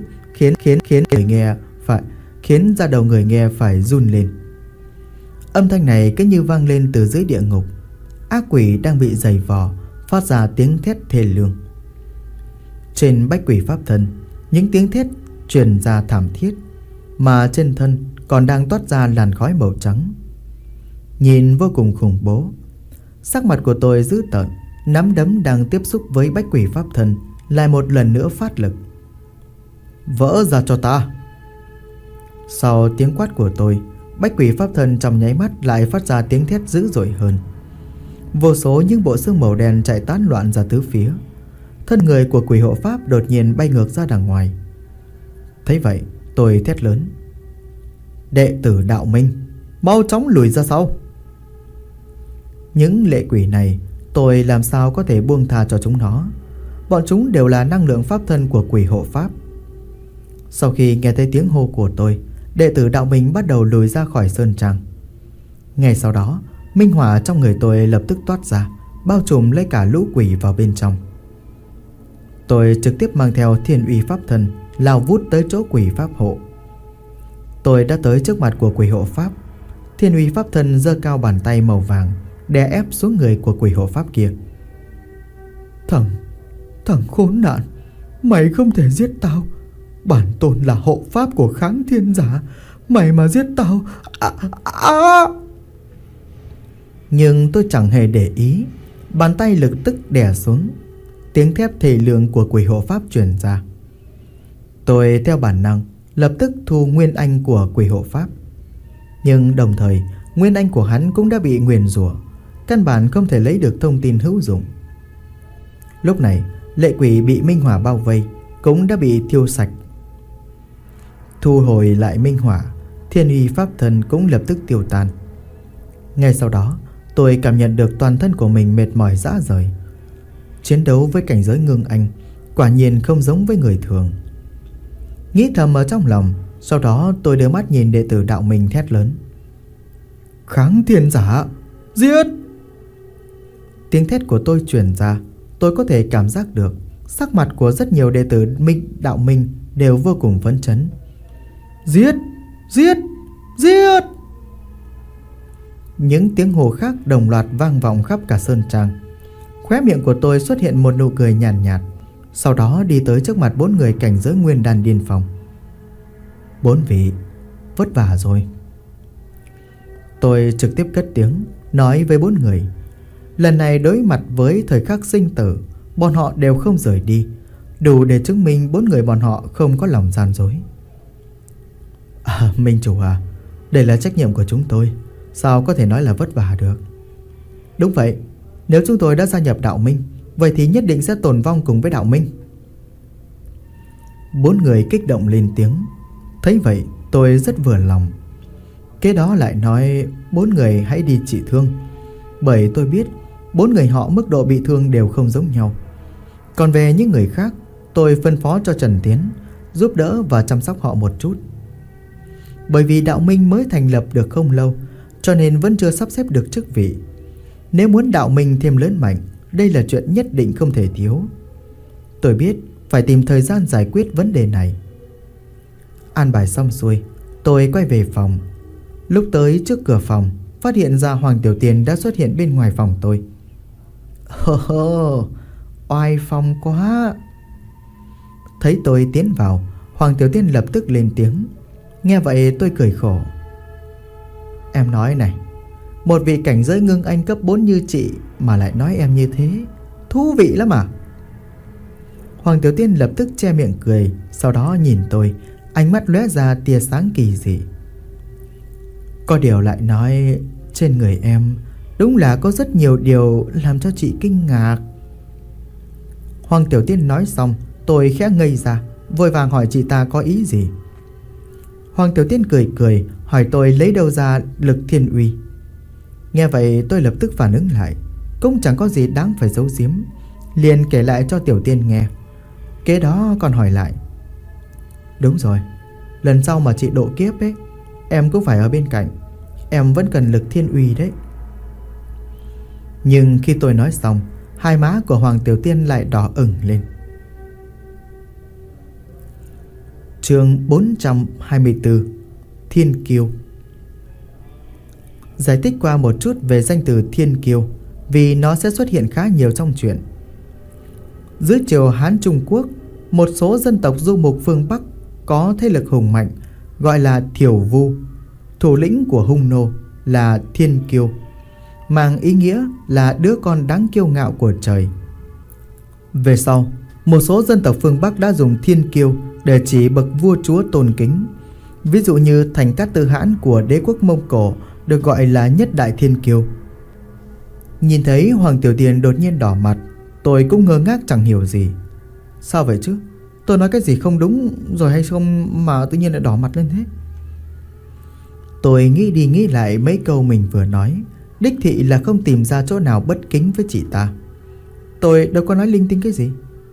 Speaker 1: khiến da đầu người nghe phải run lên. Âm thanh này cứ như vang lên từ dưới địa ngục. Ác quỷ đang bị giày vò, phát ra tiếng thét thê lương. Trên bách quỷ pháp thân, những tiếng thét truyền ra thảm thiết, mà trên thân còn đang toát ra làn khói màu trắng, nhìn vô cùng khủng bố. Sắc mặt của tôi dữ tợn, nắm đấm đang tiếp xúc với bách quỷ pháp thân lại một lần nữa phát lực. Vỡ ra cho ta! Sau tiếng quát của tôi, bách quỷ pháp thân trong nháy mắt lại phát ra tiếng thét dữ dội hơn. Vô số những bộ xương màu đen chạy tán loạn ra tứ phía. Thân người của quỷ hộ pháp đột nhiên bay ngược ra đằng ngoài. Thấy vậy, tôi thét lớn. Đệ tử đạo minh, mau chóng lùi ra sau! Những lệ quỷ này tôi làm sao có thể buông tha cho chúng nó. Bọn chúng đều là năng lượng pháp thân của quỷ hộ pháp. Sau khi nghe thấy tiếng hô của tôi, đệ tử đạo minh bắt đầu lùi ra khỏi sơn trang. Ngay sau đó, minh hỏa trong người tôi lập tức toát ra, bao trùm lấy cả lũ quỷ vào bên trong. Tôi trực tiếp mang theo thiên uy pháp thân, lao vút tới chỗ quỷ pháp hộ. Tôi đã tới trước mặt của quỷ hộ pháp. Thiên uy pháp thân giơ cao bàn tay màu vàng, đè ép xuống người của quỷ hộ pháp kia. Thằng khốn nạn, mày không thể giết tao. Bản tôn là hộ pháp của Kháng Thiên Giả, mày mà giết tao. Nhưng tôi chẳng hề để ý. Bàn tay lực tức đè xuống. Tiếng thép thể lượng của quỷ hộ pháp truyền ra. Tôi theo bản năng lập tức thu nguyên anh của quỷ hộ pháp. Nhưng đồng thời nguyên anh của hắn cũng đã bị nguyền rủa, căn bản không thể lấy được thông tin hữu dụng. Lúc này lệ quỷ bị minh hỏa bao vây cũng đã bị thiêu sạch. Thu hồi lại minh hỏa, thiên uy pháp thân cũng lập tức tiêu tan. Ngay sau đó tôi cảm nhận được toàn thân của mình mệt mỏi rã rời. Chiến đấu với cảnh giới ngưng anh quả nhiên không giống với người thường. Nghĩ thầm ở trong lòng. Sau đó tôi đưa mắt nhìn đệ tử đạo minh thét lớn: Kháng Thiên Giả, giết! Tiếng thét của tôi truyền ra. Tôi có thể cảm giác được sắc mặt của rất nhiều đệ tử đạo minh đều vô cùng phấn chấn. Giết! Giết! Giết! Những tiếng hô khác đồng loạt vang vọng khắp cả sơn trang. Khóe miệng của tôi xuất hiện một nụ cười nhàn nhạt. Sau đó đi tới trước mặt 4 người cảnh giới nguyên đan điên phong. 4 vị, vất vả rồi. Tôi trực tiếp cất tiếng nói với 4 người. Lần này đối mặt với thời khắc sinh tử, bọn họ đều không rời đi, đủ để chứng minh 4 người bọn họ không có lòng gian dối. Minh chủ à, đây là trách nhiệm của chúng tôi, sao có thể nói là vất vả được? Đúng vậy, nếu chúng tôi đã gia nhập đạo minh, vậy thì nhất định sẽ tồn vong cùng với đạo minh. 4 người kích động lên tiếng. Thấy vậy tôi rất vừa lòng. Kế đó lại nói 4 người hãy đi trị thương, bởi tôi biết 4 người họ mức độ bị thương đều không giống nhau. Còn về những người khác, tôi phân phó cho Trần Tiến giúp đỡ và chăm sóc họ một chút. Bởi vì đạo minh mới thành lập được không lâu, cho nên vẫn chưa sắp xếp được chức vị. Nếu muốn đạo minh thêm lớn mạnh, đây là chuyện nhất định không thể thiếu. Tôi biết phải tìm thời gian giải quyết vấn đề này. An bài xong xuôi, tôi quay về phòng. Lúc tới trước cửa phòng, phát hiện ra Hoàng Tiểu Tiên đã xuất hiện bên ngoài phòng tôi. Oai phong quá. Thấy tôi tiến vào, Hoàng Tiểu Tiên lập tức lên tiếng. Nghe vậy tôi cười khổ. Em nói này, một vị cảnh giới ngưng anh cấp 4 như chị mà lại nói em như thế, thú vị lắm à? Hoàng Tiểu Tiên lập tức che miệng cười. Sau đó nhìn tôi, ánh mắt lóe ra tia sáng kỳ dị. Có điều lại nói, trên người em đúng là có rất nhiều điều làm cho chị kinh ngạc. Hoàng Tiểu Tiên nói xong, tôi khẽ ngây ra, vội vàng hỏi chị ta có ý gì. Hoàng Tiểu Tiên cười cười, hỏi tôi lấy đâu ra lực thiên uy. Nghe vậy tôi lập tức phản ứng lại, cũng chẳng có gì đáng phải giấu giếm, liền kể lại cho Tiểu Tiên nghe. Kế đó còn hỏi lại. Đúng rồi, lần sau mà chị độ kiếp ấy, em cũng phải ở bên cạnh. Em vẫn cần lực thiên uy đấy. Nhưng khi tôi nói xong, hai má của Hoàng Tiểu Tiên lại đỏ ửng lên. Chương 424 Thiên Kiêu. Giải thích qua một chút về danh từ Thiên Kiêu, vì nó sẽ xuất hiện khá nhiều trong truyện. Dưới triều Hán Trung Quốc, một số dân tộc du mục phương Bắc có thế lực hùng mạnh, gọi là Thiểu Vu. Thủ lĩnh của hung nô là Thiên Kiêu, mang ý nghĩa là đứa con đáng kiêu ngạo của trời. Về sau, một số dân tộc phương Bắc đã dùng Thiên Kiêu để chỉ bậc vua chúa tôn kính. Ví dụ như thành Cát Tư Hãn của đế quốc Mông Cổ được gọi là Nhất Đại Thiên Kiêu. Nhìn thấy Hoàng Tiểu Tiên đột nhiên đỏ mặt, tôi cũng ngơ ngác chẳng hiểu gì. Sao vậy chứ? Tôi nói cái gì không đúng rồi hay không mà tự nhiên lại đỏ mặt lên thế? Tôi nghĩ đi nghĩ lại mấy câu mình vừa nói, đích thị là không tìm ra chỗ nào bất kính với chị ta. Tôi đâu có nói linh tinh cái gì.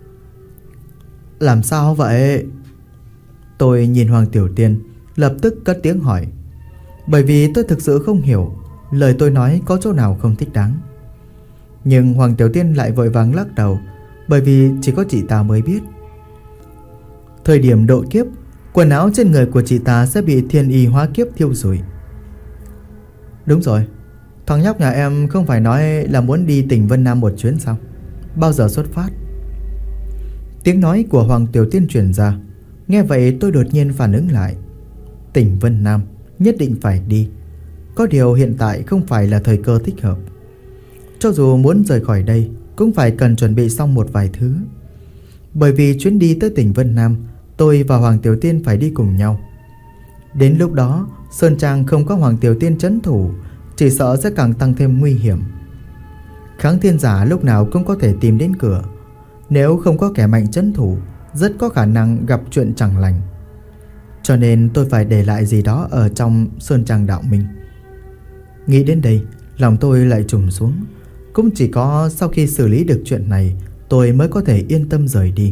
Speaker 1: Làm sao vậy? Tôi nhìn Hoàng Tiểu Tiên, lập tức cất tiếng hỏi. Bởi vì tôi thực sự không hiểu lời tôi nói có chỗ nào không thích đáng. Nhưng Hoàng Tiểu Tiên lại vội vàng lắc đầu, bởi vì chỉ có chị ta mới biết. Thời điểm độ kiếp, quần áo trên người của chị ta sẽ bị thiên y hóa kiếp thiêu rụi. Đúng rồi, Thằng nhóc nhà em không phải nói là muốn đi tỉnh Vân Nam một chuyến sao? Bao giờ xuất phát? Tiếng nói của Hoàng Tiểu Tiên truyền ra. Nghe vậy tôi đột nhiên phản ứng lại. Tỉnh Vân Nam nhất định phải đi. Có điều hiện tại không phải là thời cơ thích hợp. Cho dù muốn rời khỏi đây cũng phải cần chuẩn bị xong một vài thứ. Bởi vì chuyến đi tới tỉnh Vân Nam, tôi và Hoàng Tiểu Tiên phải đi cùng nhau. Đến lúc đó Sơn Trang không có Hoàng Tiểu Tiên trấn thủ, chỉ sợ sẽ càng tăng thêm nguy hiểm. Kháng thiên giả lúc nào cũng có thể tìm đến cửa. Nếu không có kẻ mạnh trấn thủ, rất có khả năng gặp chuyện chẳng lành. Cho nên tôi phải để lại gì đó ở trong Sơn Trang Đạo Minh. Nghĩ đến đây, lòng tôi lại trùng xuống. Cũng chỉ có sau khi xử lý được chuyện này, tôi mới có thể yên tâm rời đi.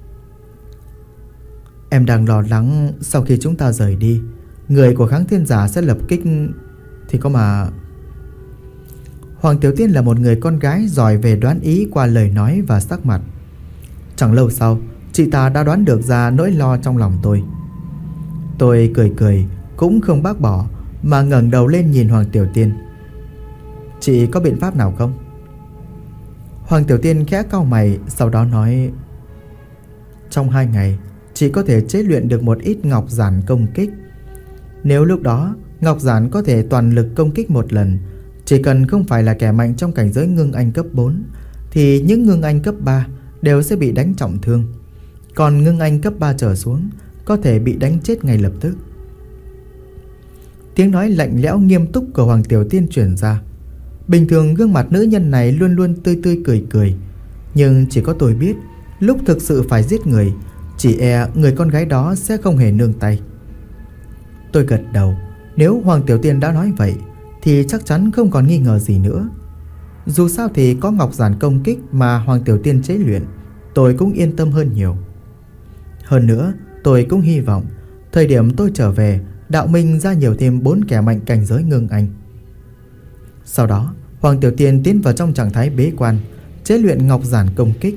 Speaker 1: Em đang lo lắng sau khi chúng ta rời đi, người của kháng thiên giả sẽ lập kích thì có mà... Hoàng Tiểu Tiên là một người con gái giỏi về đoán ý qua lời nói và sắc mặt. Chẳng lâu sau, chị ta đã đoán được ra nỗi lo trong lòng tôi. Tôi cười cười, cũng không bác bỏ, mà ngẩng đầu lên nhìn Hoàng Tiểu Tiên. Chị có biện pháp nào không? Hoàng Tiểu Tiên khẽ cau mày, sau đó nói: trong 2 ngày, chị có thể chế luyện được một ít ngọc giản công kích. Nếu lúc đó ngọc giản có thể toàn lực công kích một lần, chỉ cần không phải là kẻ mạnh trong cảnh giới ngưng anh cấp 4, thì những ngưng anh cấp 3 đều sẽ bị đánh trọng thương. Còn ngưng anh cấp 3 trở xuống có thể bị đánh chết ngay lập tức. Tiếng nói lạnh lẽo nghiêm túc của Hoàng Tiểu Tiên truyền ra. Bình thường gương mặt nữ nhân này luôn luôn tươi tươi cười cười, nhưng chỉ có tôi biết, lúc thực sự phải giết người, chỉ e người con gái đó sẽ không hề nương tay. Tôi gật đầu. Nếu Hoàng Tiểu Tiên đã nói vậy thì chắc chắn không còn nghi ngờ gì nữa. Dù sao thì có ngọc giản công kích mà Hoàng Tiểu Tiên chế luyện, tôi cũng yên tâm hơn nhiều. Hơn nữa, tôi cũng hy vọng thời điểm tôi trở về, Đạo Minh ra nhiều thêm 4 kẻ mạnh cảnh giới ngưng anh. Sau đó, Hoàng Tiểu Tiên tiến vào trong trạng thái bế quan, chế luyện ngọc giản công kích.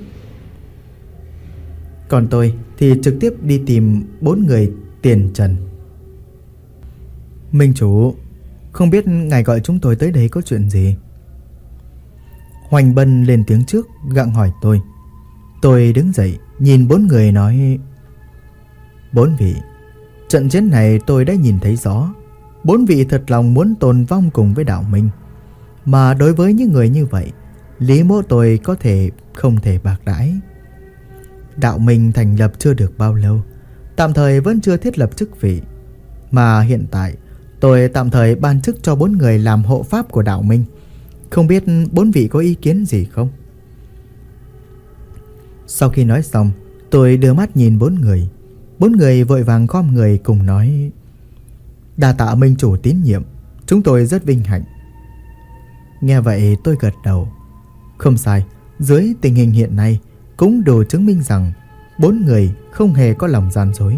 Speaker 1: Còn tôi thì trực tiếp đi tìm 4 người tiền trần. Minh chủ, không biết ngài gọi chúng tôi tới đây có chuyện gì? Hoành Bân lên tiếng trước, gặng hỏi tôi. Tôi đứng dậy, nhìn 4 người nói: 4 vị, trận chiến này tôi đã nhìn thấy rõ. 4 vị thật lòng muốn tồn vong cùng với Đạo Minh. Mà đối với những người như vậy, Lý Mỗ tôi có thể không thể bạc đãi. Đạo Minh thành lập chưa được bao lâu, tạm thời vẫn chưa thiết lập chức vị. Mà hiện tại tôi tạm thời ban chức cho 4 người làm hộ pháp của Đạo Minh. Không biết 4 vị có ý kiến gì không? Sau khi nói xong, tôi đưa mắt nhìn 4 người. 4 người vội vàng khom người cùng nói: đa tạ Minh chủ tín nhiệm, chúng tôi rất vinh hạnh. Nghe vậy tôi gật đầu. Không sai, dưới tình hình hiện nay cũng đủ chứng minh rằng 4 người không hề có lòng gian dối.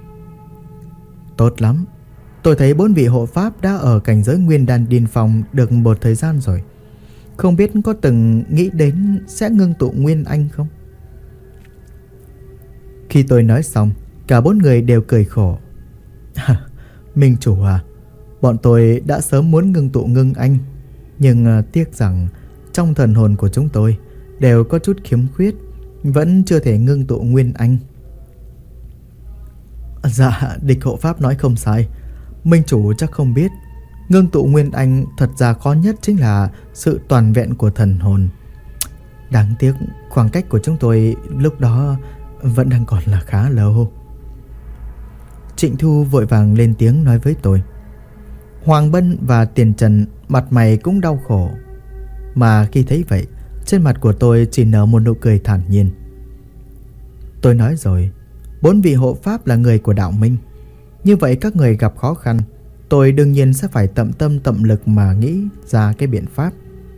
Speaker 1: Tốt lắm, tôi thấy 4 vị hộ pháp đã ở cảnh giới nguyên đan điên phong được một thời gian rồi. Không biết có từng nghĩ đến sẽ ngưng tụ nguyên anh không? Khi tôi nói xong, cả 4 người đều cười khổ. Minh chủ à, bọn tôi đã sớm muốn ngưng tụ ngưng anh, nhưng tiếc rằng trong thần hồn của chúng tôi đều có chút khiếm khuyết, vẫn chưa thể ngưng tụ nguyên anh. Dạ, địch hộ pháp nói không sai. Minh chủ chắc không biết, ngưng tụ nguyên anh thật ra khó nhất chính là sự toàn vẹn của thần hồn. Đáng tiếc khoảng cách của chúng tôi lúc đó vẫn đang còn là khá lâu. Trịnh Thu vội vàng lên tiếng nói với tôi. Hoàng Bân và Tiền Trần mặt mày cũng đau khổ. Mà khi thấy vậy, trên mặt của tôi chỉ nở một nụ cười thản nhiên. Tôi nói rồi, 4 vị hộ pháp là người của Đạo Minh. Như vậy các người gặp khó khăn, tôi đương nhiên sẽ phải tận tâm tận lực mà nghĩ ra cái biện pháp.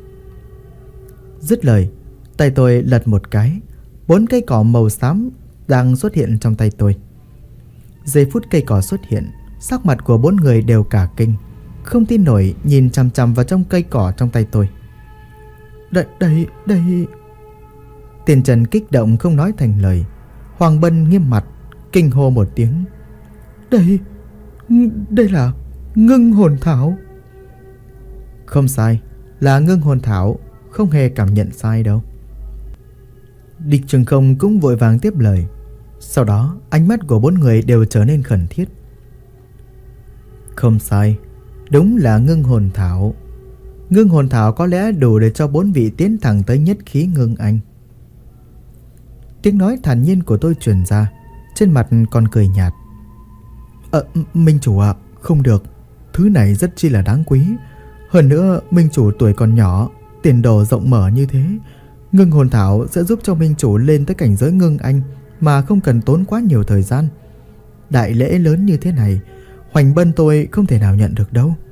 Speaker 1: Dứt lời, tay tôi lật một cái, 4 cây cỏ màu xám đang xuất hiện trong tay tôi. Giây phút cây cỏ xuất hiện, sắc mặt của 4 người đều cả kinh, không tin nổi nhìn chằm chằm vào trong cây cỏ trong tay tôi. Đây. Tiền Trần kích động không nói thành lời. Hoàng Bân nghiêm mặt, kinh hô một tiếng. Đây là ngưng hồn thảo. Không sai, là ngưng hồn thảo, không hề cảm nhận sai đâu. Địch Trường Không cũng vội vàng tiếp lời. Sau đó ánh mắt của bốn người đều trở nên khẩn thiết. Không sai, đúng là ngưng hồn thảo. Ngưng hồn thảo có lẽ đủ để cho bốn vị tiến thẳng tới nhất khí ngưng anh. Tiếng nói thản nhiên của tôi truyền ra, trên mặt còn cười nhạt. Minh chủ ạ, không được, thứ này rất chi là đáng quý. Hơn nữa Minh chủ tuổi còn nhỏ, tiền đồ rộng mở như thế, ngưng hồn thảo sẽ giúp cho Minh chủ lên tới cảnh giới ngưng anh mà không cần tốn quá nhiều thời gian. Đại lễ lớn như thế này, Hoành Bân tôi không thể nào nhận được đâu.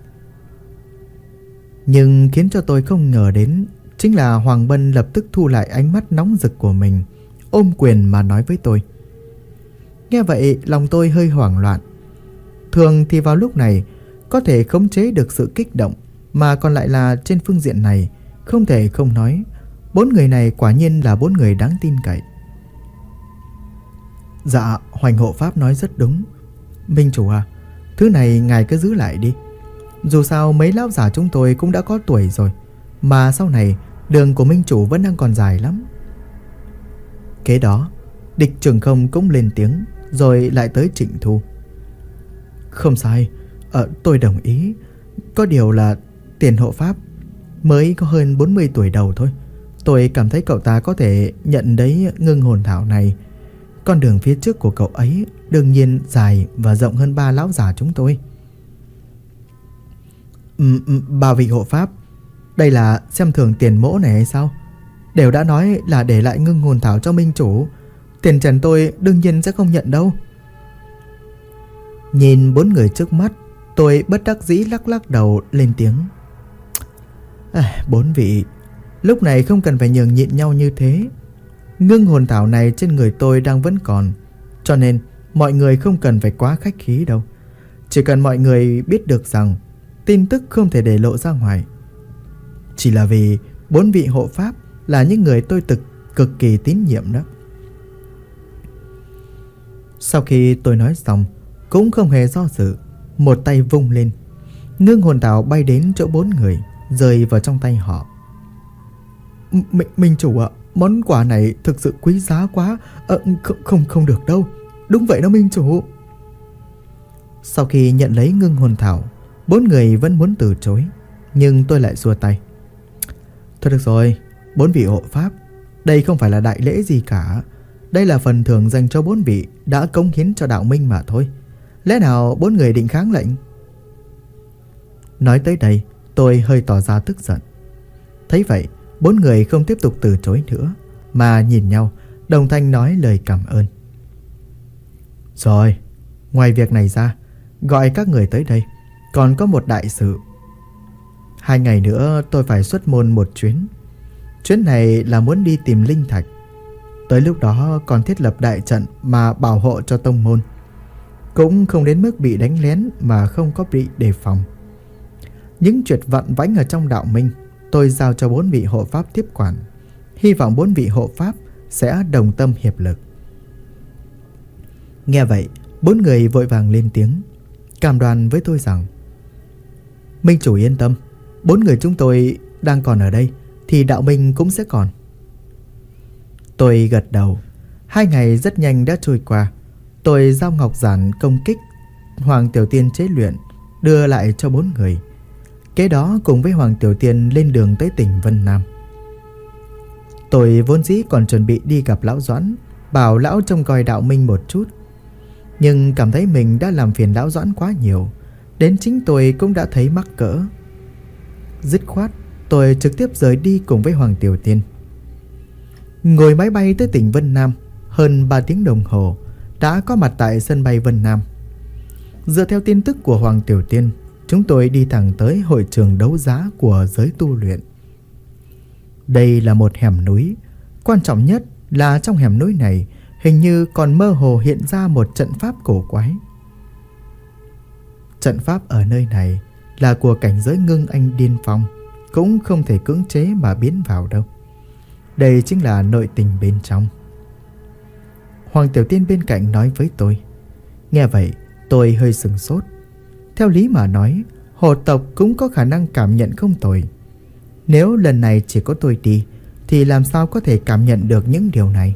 Speaker 1: Nhưng khiến cho tôi không ngờ đến chính là Hoàng Bân lập tức thu lại ánh mắt nóng rực của mình, ôm quyền mà nói với tôi. Nghe vậy lòng tôi hơi hoảng loạn. Thường thì vào lúc này có thể khống chế được sự kích động, mà còn lại là trên phương diện này, không thể không nói bốn người này quả nhiên là bốn người đáng tin cậy. Dạ, Hoành hộ pháp nói rất đúng. Minh chủ à, thứ này ngài cứ giữ lại đi. Dù sao mấy lão già chúng tôi cũng đã có tuổi rồi, mà sau này đường của Minh chủ vẫn đang còn dài lắm. Kế đó Địch Trường Không cũng lên tiếng, rồi lại tới Trịnh Thu. Không sai, tôi đồng ý. Có điều là Tiền hộ pháp mới có hơn 40 tuổi đầu thôi. Tôi cảm thấy cậu ta có thể nhận đấy ngưng hồn thảo này. Con đường phía trước của cậu ấy đương nhiên dài và rộng hơn ba lão già chúng tôi. Ba vị hộ pháp, đây là xem thường Tiền mỗ này hay sao? Đều đã nói là để lại ngưng hồn thảo cho Minh chủ, Tiền trần tôi đương nhiên sẽ không nhận đâu. Nhìn bốn người trước mắt, tôi bất đắc dĩ lắc lắc đầu lên tiếng. Bốn vị, lúc này không cần phải nhường nhịn nhau như thế. Ngưng hồn thảo này trên người tôi đang vẫn còn, cho nên mọi người không cần phải quá khách khí đâu. Chỉ cần mọi người biết được rằng tin tức không thể để lộ ra ngoài. Chỉ là vì bốn vị hộ pháp là những người tôi cực kỳ tín nhiệm đó. Sau khi tôi nói xong, cũng không hề do dự, một tay vung lên, ngưng hồn thảo bay đến chỗ bốn người, rơi vào trong tay họ. Minh chủ ạ, món quà này thực sự quý giá quá. Không được đâu. Đúng vậy đó Minh chủ. Sau khi nhận lấy ngưng hồn thảo, bốn người vẫn muốn từ chối, nhưng tôi lại xua tay. Thôi được rồi, bốn vị hộ pháp, đây không phải là đại lễ gì cả. Đây là phần thưởng dành cho bốn vị đã cống hiến cho đạo minh mà thôi. Lẽ nào bốn người định kháng lệnh? Nói tới đây, tôi hơi tỏ ra tức giận. Thấy vậy, bốn người không tiếp tục từ chối nữa, mà nhìn nhau, đồng thanh nói lời cảm ơn. Rồi, ngoài việc này ra, gọi các người tới đây, còn có một đại sự. 2 ngày nữa tôi phải xuất môn một chuyến. Chuyến này là muốn đi tìm linh thạch. Tới lúc đó còn thiết lập đại trận mà bảo hộ cho tông môn. Cũng không đến mức bị đánh lén mà không có bị đề phòng. Những chuyện vặn vãnh ở trong đạo minh tôi giao cho 4 vị hộ pháp tiếp quản. Hy vọng 4 vị hộ pháp sẽ đồng tâm hiệp lực. Nghe vậy, 4 người vội vàng lên tiếng, cam đoan với tôi rằng: Minh chủ yên tâm, 4 người chúng tôi đang còn ở đây thì đạo minh cũng sẽ còn. Tôi gật đầu. 2 ngày rất nhanh đã trôi qua. Tôi giao ngọc giản công kích Hoàng Tiểu Tiên chế luyện đưa lại cho 4 người. Kế đó cùng với Hoàng Tiểu Tiên lên đường tới tỉnh Vân Nam. Tôi vốn dĩ còn chuẩn bị đi gặp lão Doãn, bảo lão trông coi đạo minh một chút, nhưng cảm thấy mình đã làm phiền lão Doãn quá nhiều, đến chính tôi cũng đã thấy mắc cỡ. Dứt khoát, tôi trực tiếp rời đi cùng với Hoàng Tiểu Tiên. Ngồi máy bay tới tỉnh Vân Nam, hơn 3 tiếng đồng hồ đã có mặt tại sân bay Vân Nam. Dựa theo tin tức của Hoàng Tiểu Tiên, chúng tôi đi thẳng tới hội trường đấu giá của giới tu luyện. Đây là một hẻm núi. Quan trọng nhất là trong hẻm núi này hình như còn mơ hồ hiện ra một trận pháp cổ quái. Trận pháp ở nơi này là của cảnh giới ngưng anh điên phong, cũng không thể cưỡng chế mà biến vào đâu. Đây chính là nội tình bên trong. Hoàng Tiểu Tiên bên cạnh nói với tôi. Nghe vậy tôi hơi sửng sốt. Theo lý mà nói, hồ tộc cũng có khả năng cảm nhận không tồi. Nếu lần này chỉ có tôi đi thì làm sao có thể cảm nhận được những điều này?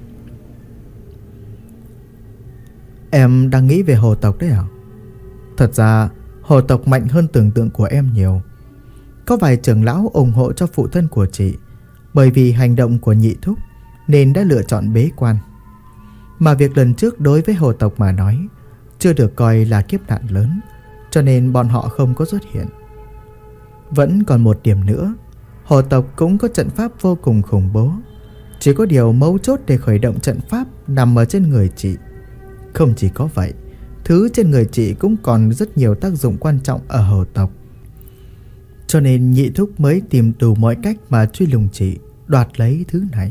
Speaker 1: Em đang nghĩ về hồ tộc đấy à? Thật ra hồ tộc mạnh hơn tưởng tượng của em nhiều. Có vài trưởng lão ủng hộ cho phụ thân của chị, bởi vì hành động của nhị thúc nên đã lựa chọn bế quan. Mà việc lần trước đối với hồ tộc mà nói chưa được coi là kiếp nạn lớn, cho nên bọn họ không có xuất hiện. Vẫn còn một điểm nữa, hồ tộc cũng có trận pháp vô cùng khủng bố. Chỉ có điều mấu chốt để khởi động trận pháp nằm ở trên người chị. Không chỉ có vậy, thứ trên người chị cũng còn rất nhiều tác dụng quan trọng ở hồ tộc. Cho nên nhị thúc mới tìm đủ mọi cách mà truy lùng chị, đoạt lấy thứ này.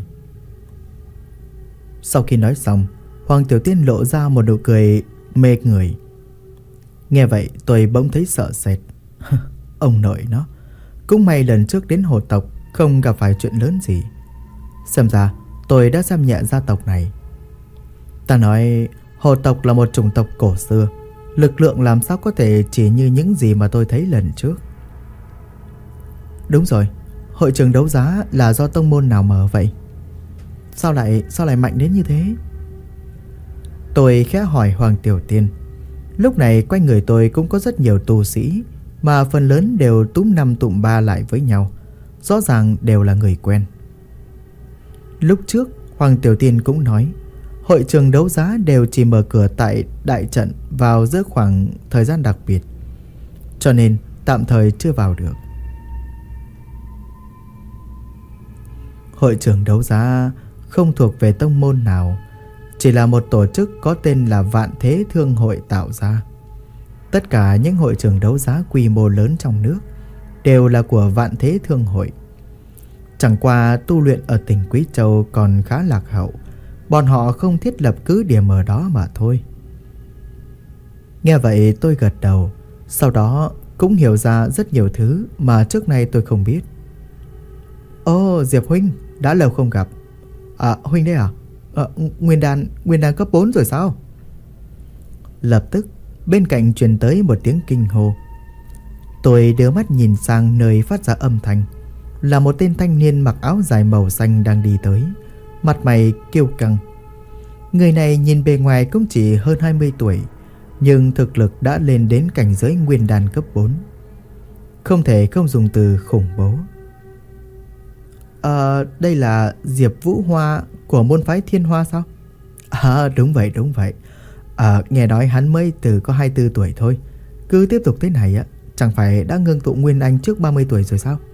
Speaker 1: Sau khi nói xong, Hoàng Tiểu Tiên lộ ra một nụ cười mê người. Nghe vậy tôi bỗng thấy sợ sệt. Ông nội nó, cũng may lần trước đến hồ tộc không gặp phải chuyện lớn gì. Xem ra tôi đã xem nhẹ gia tộc này. Ta nói hồ tộc là một chủng tộc cổ xưa, lực lượng làm sao có thể chỉ như những gì mà tôi thấy lần trước. Đúng rồi, hội trường đấu giá là do tông môn nào mở vậy? Sao lại mạnh đến như thế? Tôi khẽ hỏi Hoàng Tiểu Tiên. Lúc này quanh người tôi cũng có rất nhiều tu sĩ, mà phần lớn đều túm năm tụm ba lại với nhau, rõ ràng đều là người quen. Lúc trước Hoàng Tiểu Tiên cũng nói hội trường đấu giá đều chỉ mở cửa tại đại trận vào giữa khoảng thời gian đặc biệt, cho nên tạm thời chưa vào được. Hội trường đấu giá không thuộc về tông môn nào, chỉ là một tổ chức có tên là Vạn Thế Thương Hội tạo ra. Tất cả những hội trường đấu giá quy mô lớn trong nước đều là của Vạn Thế Thương Hội. Chẳng qua tu luyện ở tỉnh Quý Châu còn khá lạc hậu, bọn họ không thiết lập cứ điểm ở đó mà thôi. Nghe vậy tôi gật đầu, sau đó cũng hiểu ra rất nhiều thứ mà trước nay tôi không biết. Ồ, Diệp huynh, đã lâu không gặp. Huynh đấy à? Nguyên đan cấp 4 rồi sao? Lập tức bên cạnh truyền tới một tiếng kinh hô. Tôi đưa mắt nhìn sang nơi phát ra âm thanh. Là một tên thanh niên mặc áo dài màu xanh đang đi tới, mặt mày kiêu căng. Người này nhìn bề ngoài cũng chỉ hơn 20 tuổi, nhưng thực lực đã lên đến cảnh giới nguyên đan cấp 4. Không thể không dùng từ khủng bố. Đây là Diệp Vũ Hoa của môn phái Thiên Hoa sao? Đúng vậy. Nghe nói hắn mới từ có 24 tuổi thôi. Cứ tiếp tục thế này á, chẳng phải đã ngưng tụ nguyên anh trước 30 tuổi rồi sao?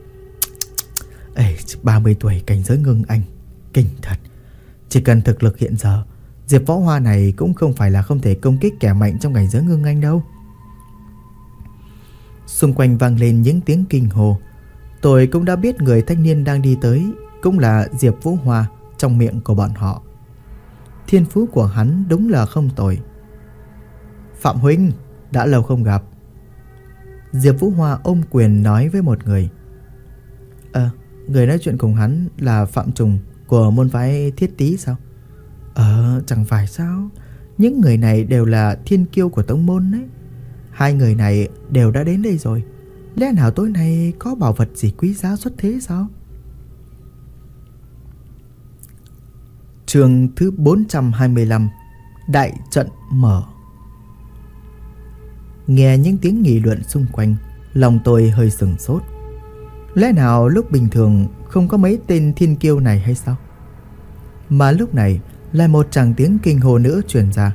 Speaker 1: 30 tuổi cảnh giới ngưng anh, kinh thật. Chỉ cần thực lực hiện giờ, Diệp Võ Hoa này cũng không phải là không thể công kích kẻ mạnh trong cảnh giới ngưng anh đâu. Xung quanh vang lên những tiếng kinh hồ. Tôi cũng đã biết người thanh niên đang đi tới cũng là Diệp Vũ Hoa trong miệng của bọn họ. Thiên phú của hắn đúng là không tồi. Phạm huynh, đã lâu không gặp. Diệp Vũ Hoa ôm quyền nói với một người. Người nói chuyện cùng hắn là Phạm Trùng của môn phái Thiết Tý sao? Chẳng phải sao. Những người này đều là thiên kiêu của tông môn đấy. Hai người này đều đã đến đây rồi. Lẽ nào tối nay có bảo vật gì quý giá xuất thế sao? Chương thứ 425. Đại trận mở. Nghe những tiếng nghị luận xung quanh, lòng tôi hơi sửng sốt. Lẽ nào lúc bình thường không có mấy tên thiên kiêu này hay sao? Mà lúc này lại một tràng tiếng kinh hô nữa truyền ra.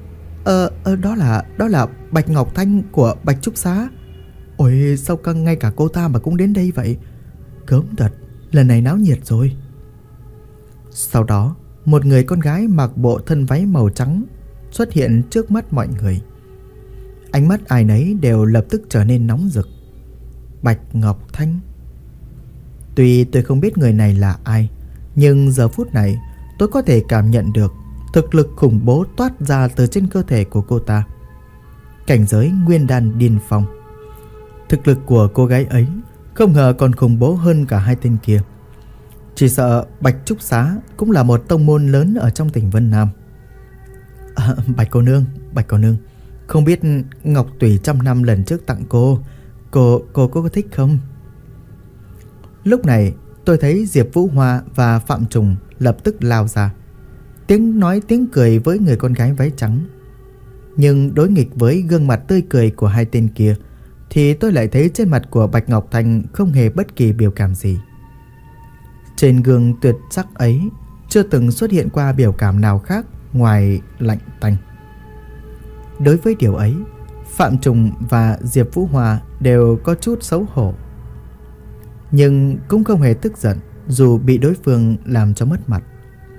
Speaker 1: Đó là Bạch Ngọc Thanh của Bạch Trúc Xá. Ôi, sao ngay cả cô ta mà cũng đến đây vậy? Gớm thật, lần này náo nhiệt rồi. Sau đó, một người con gái mặc bộ thân váy màu trắng xuất hiện trước mắt mọi người. Ánh mắt ai nấy đều lập tức trở nên nóng rực. Bạch Ngọc Thanh. Tuy tôi không biết người này là ai, nhưng giờ phút này tôi có thể cảm nhận được thực lực khủng bố toát ra từ trên cơ thể của cô ta. Cảnh giới nguyên đan điên phong. Thực lực của cô gái ấy không ngờ còn khủng bố hơn cả hai tên kia. Chỉ sợ Bạch Trúc Xá cũng là một tông môn lớn ở trong tỉnh Vân Nam. Bạch cô nương, không biết ngọc tùy trăm năm lần trước tặng cô Cô có thích không? Lúc này tôi thấy Diệp Vũ Hoa và Phạm Trùng lập tức lao ra, tiếng nói tiếng cười với người con gái váy trắng. Nhưng đối nghịch với gương mặt tươi cười của hai tên kia thì tôi lại thấy trên mặt của Bạch Ngọc Thanh không hề bất kỳ biểu cảm gì. Trên gương tuyệt sắc ấy chưa từng xuất hiện qua biểu cảm nào khác ngoài lạnh tanh. Đối với điều ấy, Phạm Trùng và Diệp Vũ Hoa đều có chút xấu hổ, nhưng cũng không hề tức giận dù bị đối phương làm cho mất mặt.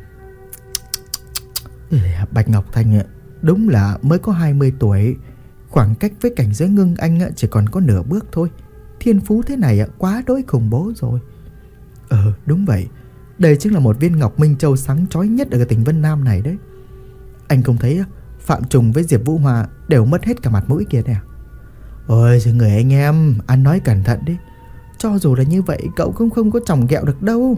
Speaker 1: Bạch Ngọc Thanh đúng là mới có 20 tuổi, khoảng cách với cảnh giới Ngưng Anh chỉ còn có nửa bước thôi. Thiên phú thế này quá đỗi khủng bố rồi. Đúng vậy, đây chính là một viên ngọc minh châu sáng chói nhất ở tỉnh Vân Nam này đấy. Anh không thấy Phạm Trùng với Diệp Vũ Hoa đều mất hết cả mặt mũi kia nè. Ôi người anh em, anh nói cẩn thận đi. Cho dù là như vậy cậu cũng không có chòng ghẹo được đâu.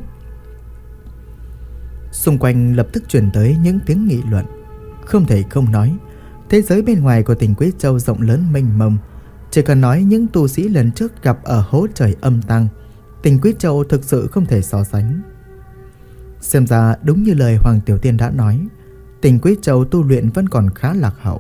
Speaker 1: Xung quanh lập tức truyền tới những tiếng nghị luận. Không thể không nói, thế giới bên ngoài của tỉnh Quế Châu rộng lớn mênh mông. Chỉ cần nói những tu sĩ lần trước gặp ở hố trời âm tăng, tỉnh Quế Châu thực sự không thể so sánh. Xem ra đúng như lời Hoàng Tiểu Tiên đã nói, tỉnh Quế Châu tu luyện vẫn còn khá lạc hậu.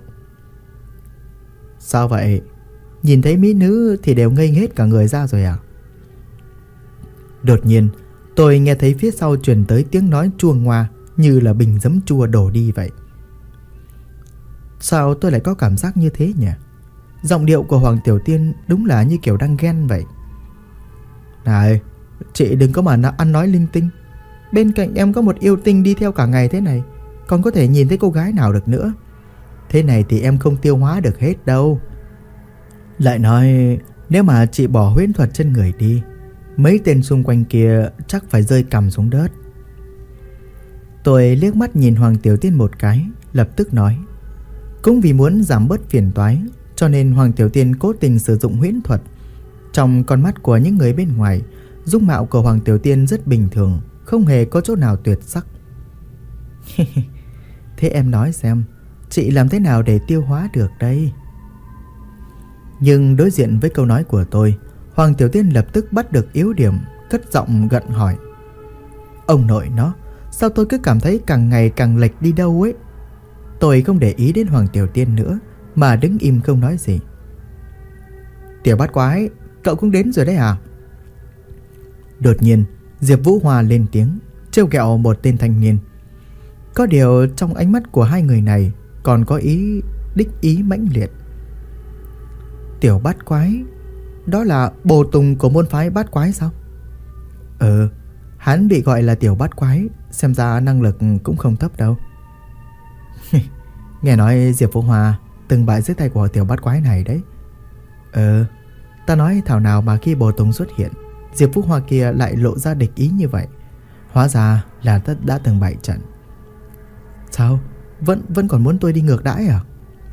Speaker 1: Sao vậy? Nhìn thấy mỹ nữ thì đều ngây hết cả người ra rồi à? Đột nhiên tôi nghe thấy phía sau truyền tới tiếng nói chua ngoa, như là bình giấm chua đổ đi vậy. Sao tôi lại có cảm giác như thế nhỉ? Giọng điệu của Hoàng Tiểu Tiên đúng là như kiểu đang ghen vậy. Này, chị đừng có mà ăn nói linh tinh. Bên cạnh em có một yêu tinh đi theo cả ngày thế này, còn có thể nhìn thấy cô gái nào được nữa. Thế này thì em không tiêu hóa được hết đâu. Lại nói, nếu mà chị bỏ huyễn thuật trên người đi, mấy tên xung quanh kia chắc phải rơi cằm xuống đất. Tôi liếc mắt nhìn Hoàng Tiểu Tiên một cái, lập tức nói. Cũng vì muốn giảm bớt phiền toái, cho nên Hoàng Tiểu Tiên cố tình sử dụng huyễn thuật. Trong con mắt của những người bên ngoài, dung mạo của Hoàng Tiểu Tiên rất bình thường, không hề có chỗ nào tuyệt sắc. Thế em nói xem, chị làm thế nào để tiêu hóa được đây? Nhưng đối diện với câu nói của tôi, Hoàng Tiểu Tiên lập tức bắt được yếu điểm, cất giọng gận hỏi. Ông nội nó, sao tôi cứ cảm thấy càng ngày càng lệch đi đâu ấy? Tôi không để ý đến Hoàng Tiểu Tiên nữa, mà đứng im không nói gì. Tiểu Bát Quái, cậu cũng đến rồi đấy à? Đột nhiên Diệp Vũ Hoa lên tiếng, trêu ghẹo một tên thanh niên. Có điều trong ánh mắt của hai người này còn có đích ý mãnh liệt. Tiểu Bát Quái, đó là bồ tùng của môn phái Bát Quái sao? Hắn bị gọi là Tiểu Bát Quái, xem ra năng lực cũng không thấp đâu. Nghe nói Diệp Vũ Hoa từng bại dưới tay của Tiểu Bát Quái này đấy. Ta nói thảo nào mà khi bồ tùng xuất hiện, Diệp Vũ Hoa kia lại lộ ra địch ý như vậy. Hóa ra là đã từng bại trận. Sao? Vẫn còn muốn tôi đi ngược đãi à?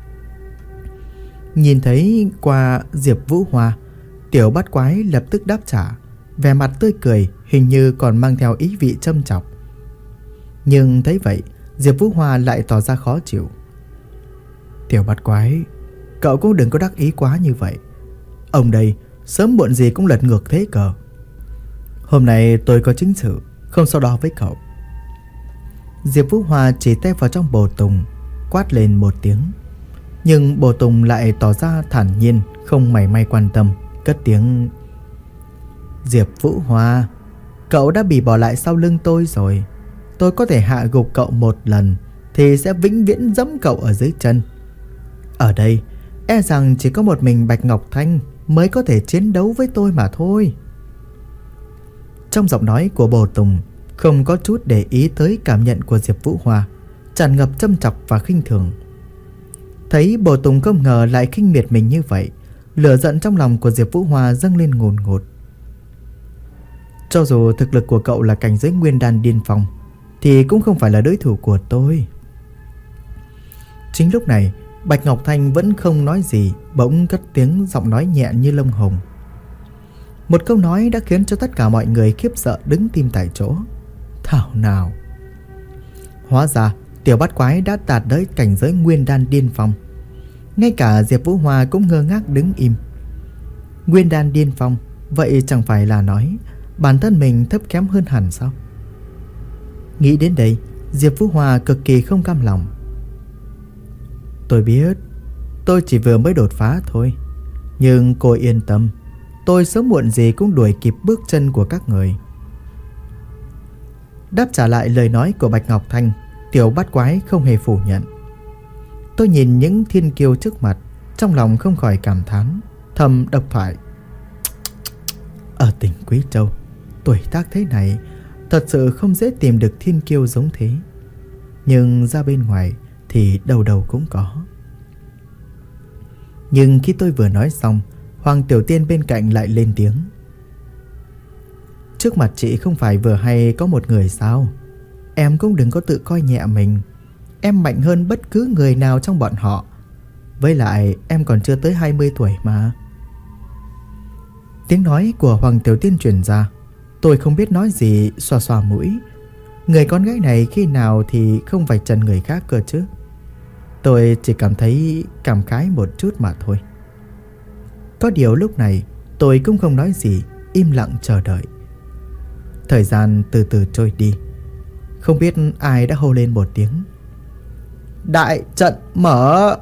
Speaker 1: Nhìn thấy qua Diệp Vũ Hoa, Tiểu Bát Quái lập tức đáp trả, vẻ mặt tươi cười, hình như còn mang theo ý vị châm chọc. Nhưng thấy vậy, Diệp Vũ Hoa lại tỏ ra khó chịu. Tiểu Bát Quái, cậu cũng đừng có đắc ý quá như vậy. Ông đây sớm muộn gì cũng lật ngược thế cờ. Hôm nay tôi có chính sự, không so đo với cậu. Diệp Vũ Hoa chỉ tay vào trong bồ tùng, quát lên một tiếng. Nhưng bồ tùng lại tỏ ra thản nhiên, không mảy may quan tâm, cất tiếng. Diệp Vũ Hoa, cậu đã bị bỏ lại sau lưng tôi rồi. Tôi có thể hạ gục cậu một lần thì sẽ vĩnh viễn giẫm cậu ở dưới chân. Ở đây e rằng chỉ có một mình Bạch Ngọc Thanh mới có thể chiến đấu với tôi mà thôi. Trong giọng nói của bồ tùng không có chút để ý tới cảm nhận của Diệp Vũ Hoa, tràn ngập châm chọc và khinh thường. Thấy bồ tùng không ngờ lại khinh miệt mình như vậy, lửa giận trong lòng của Diệp Vũ Hoa dâng lên ngùn ngụt. Cho dù thực lực của cậu là cảnh giới nguyên đan điên phong, thì cũng không phải là đối thủ của tôi. Chính lúc này, Bạch Ngọc Thanh vẫn không nói gì, bỗng cất tiếng giọng nói nhẹ như lông hồng. Một câu nói đã khiến cho tất cả mọi người khiếp sợ đứng tim tại chỗ. Thảo nào! Hóa ra Tiểu Bát Quái đã đạt tới cảnh giới nguyên đan điên phong. Ngay cả Diệp Vũ Hoa cũng ngơ ngác đứng im. Nguyên đan điên phong, vậy chẳng phải là nói bản thân mình thấp kém hơn hẳn sao? Nghĩ đến đây, Diệp Vũ Hòa cực kỳ không cam lòng. Tôi biết, tôi chỉ vừa mới đột phá thôi, nhưng cô yên tâm, tôi sớm muộn gì cũng đuổi kịp bước chân của các người. Đáp trả lại lời nói của Bạch Ngọc Thanh, Tiểu Bát Quái không hề phủ nhận. Tôi nhìn những thiên kiêu trước mặt, trong lòng không khỏi cảm thán, thầm độc thoại. Ở tỉnh Quý Châu, tuổi tác thế này thật sự không dễ tìm được thiên kiêu giống thế. Nhưng ra bên ngoài thì đầu đầu cũng có. Nhưng khi tôi vừa nói xong, Hoàng Tiểu Tiên bên cạnh lại lên tiếng. Trước mặt chị không phải vừa hay có một người sao? Em cũng đừng có tự coi nhẹ mình. Em mạnh hơn bất cứ người nào trong bọn họ. Với lại em còn chưa tới 20 tuổi mà. Tiếng nói của Hoàng Tiểu Tiên truyền ra. Tôi không biết nói gì, xoa xoa mũi. Người con gái này khi nào thì không vạch trần người khác cơ chứ. Tôi chỉ cảm thấy cảm khái một chút mà thôi. Có điều lúc này tôi cũng không nói gì, im lặng chờ đợi. Thời gian từ từ trôi đi. Không biết ai đã hô lên một tiếng. Đại trận mở.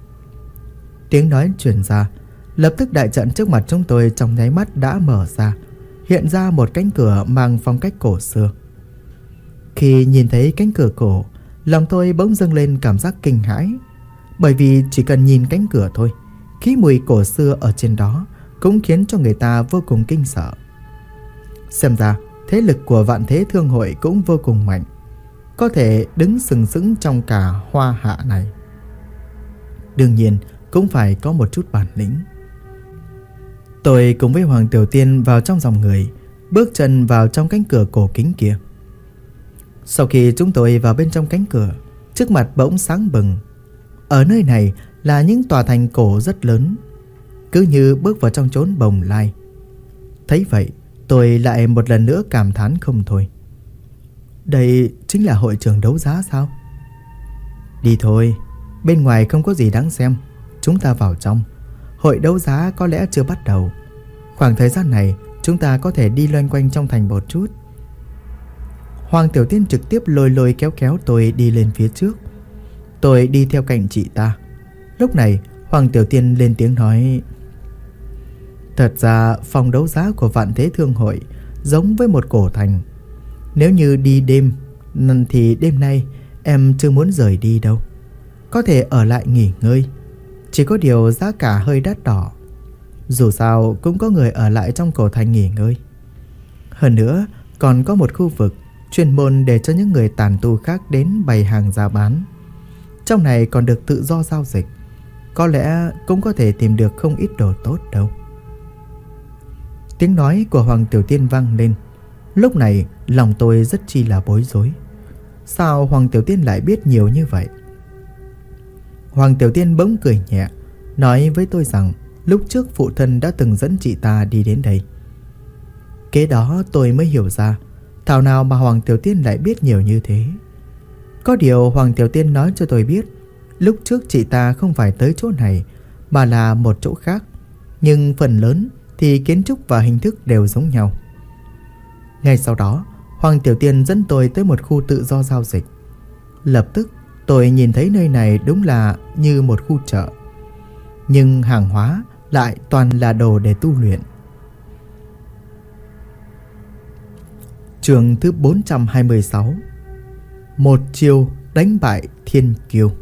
Speaker 1: Tiếng nói truyền ra. Lập tức đại trận trước mặt chúng tôi trong nháy mắt đã mở ra, hiện ra một cánh cửa mang phong cách cổ xưa. Khi nhìn thấy cánh cửa cổ, lòng tôi bỗng dâng lên cảm giác kinh hãi. Bởi vì chỉ cần nhìn cánh cửa thôi, khí mùi cổ xưa ở trên đó cũng khiến cho người ta vô cùng kinh sợ. Xem ra thế lực của Vạn Thế Thương Hội cũng vô cùng mạnh, có thể đứng sừng sững trong cả Hoa Hạ này. Đương nhiên cũng phải có một chút bản lĩnh. Tôi cùng với Hoàng Tiểu Tiên vào trong dòng người, bước chân vào trong cánh cửa cổ kính kia. Sau khi chúng tôi vào bên trong cánh cửa, trước mặt bỗng sáng bừng. Ở nơi này là những tòa thành cổ rất lớn, cứ như bước vào trong chốn bồng lai. Thấy vậy, tôi lại một lần nữa cảm thán không thôi. Đây chính là hội trường đấu giá sao? Đi thôi, bên ngoài không có gì đáng xem, chúng ta vào trong. Hội đấu giá có lẽ chưa bắt đầu. Khoảng thời gian này chúng ta có thể đi loanh quanh trong thành một chút. Hoàng Tiểu Tiên trực tiếp lôi kéo kéo tôi đi lên phía trước. Tôi đi theo cạnh chị ta. Lúc này Hoàng Tiểu Tiên lên tiếng nói. Thật ra phòng đấu giá của Vạn Thế Thương Hội giống với một cổ thành. Nếu như đi đêm thì đêm nay em chưa muốn rời đi đâu. Có thể ở lại nghỉ ngơi. Chỉ có điều giá cả hơi đắt đỏ. Dù sao cũng có người ở lại trong cổ thành nghỉ ngơi. Hơn nữa còn có một khu vực chuyên môn để cho những người tàn tu khác đến bày hàng giá bán. Trong này còn được tự do giao dịch. Có lẽ cũng có thể tìm được không ít đồ tốt đâu. Tiếng nói của Hoàng Tiểu Tiên vang lên. Lúc này lòng tôi rất chi là bối rối. Sao Hoàng Tiểu Tiên lại biết nhiều như vậy? Hoàng Tiểu Tiên bỗng cười nhẹ, nói với tôi rằng lúc trước phụ thân đã từng dẫn chị ta đi đến đây. Kế đó tôi mới hiểu ra thảo nào mà Hoàng Tiểu Tiên lại biết nhiều như thế. Có điều Hoàng Tiểu Tiên nói cho tôi biết lúc trước chị ta không phải tới chỗ này mà là một chỗ khác. Nhưng phần lớn thì kiến trúc và hình thức đều giống nhau. Ngay sau đó Hoàng Tiểu Tiên dẫn tôi tới một khu tự do giao dịch. Lập tức tôi nhìn thấy nơi này đúng là như một khu chợ, nhưng hàng hóa lại toàn là đồ để tu luyện. Chương thứ 426. Một chiêu đánh bại thiên kiêu.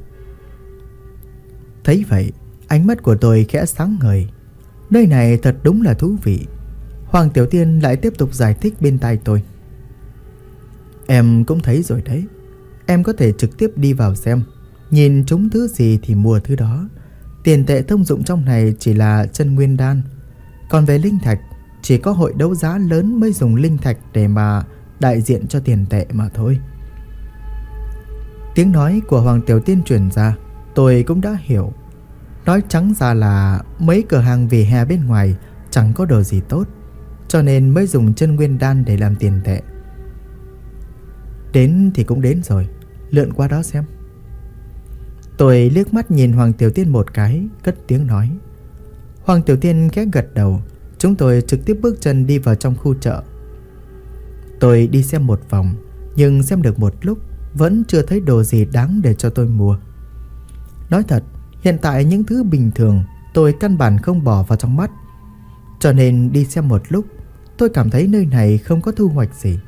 Speaker 1: Thấy vậy, ánh mắt của tôi khẽ sáng ngời. Nơi này thật đúng là thú vị. Hoàng Tiểu Tiên lại tiếp tục giải thích bên tai tôi. Em cũng thấy rồi đấy. Em có thể trực tiếp đi vào xem, nhìn trúng thứ gì thì mua thứ đó. Tiền tệ thông dụng trong này chỉ là chân nguyên đan. Còn về linh thạch, chỉ có hội đấu giá lớn mới dùng linh thạch để mà đại diện cho tiền tệ mà thôi. Tiếng nói của Hoàng Tiểu Tiên truyền ra, tôi cũng đã hiểu. Nói trắng ra là mấy cửa hàng vỉa hè bên ngoài chẳng có đồ gì tốt, cho nên mới dùng chân nguyên đan để làm tiền tệ. Đến thì cũng đến rồi, lượn qua đó xem. Tôi liếc mắt nhìn Hoàng Tiểu Tiên một cái, cất tiếng nói. Hoàng Tiểu Tiên khẽ gật đầu. Chúng tôi trực tiếp bước chân đi vào trong khu chợ. Tôi đi xem một vòng, nhưng xem được một lúc vẫn chưa thấy đồ gì đáng để cho tôi mua. Nói thật, hiện tại những thứ bình thường tôi căn bản không bỏ vào trong mắt. Cho nên đi xem một lúc, tôi cảm thấy nơi này không có thu hoạch gì.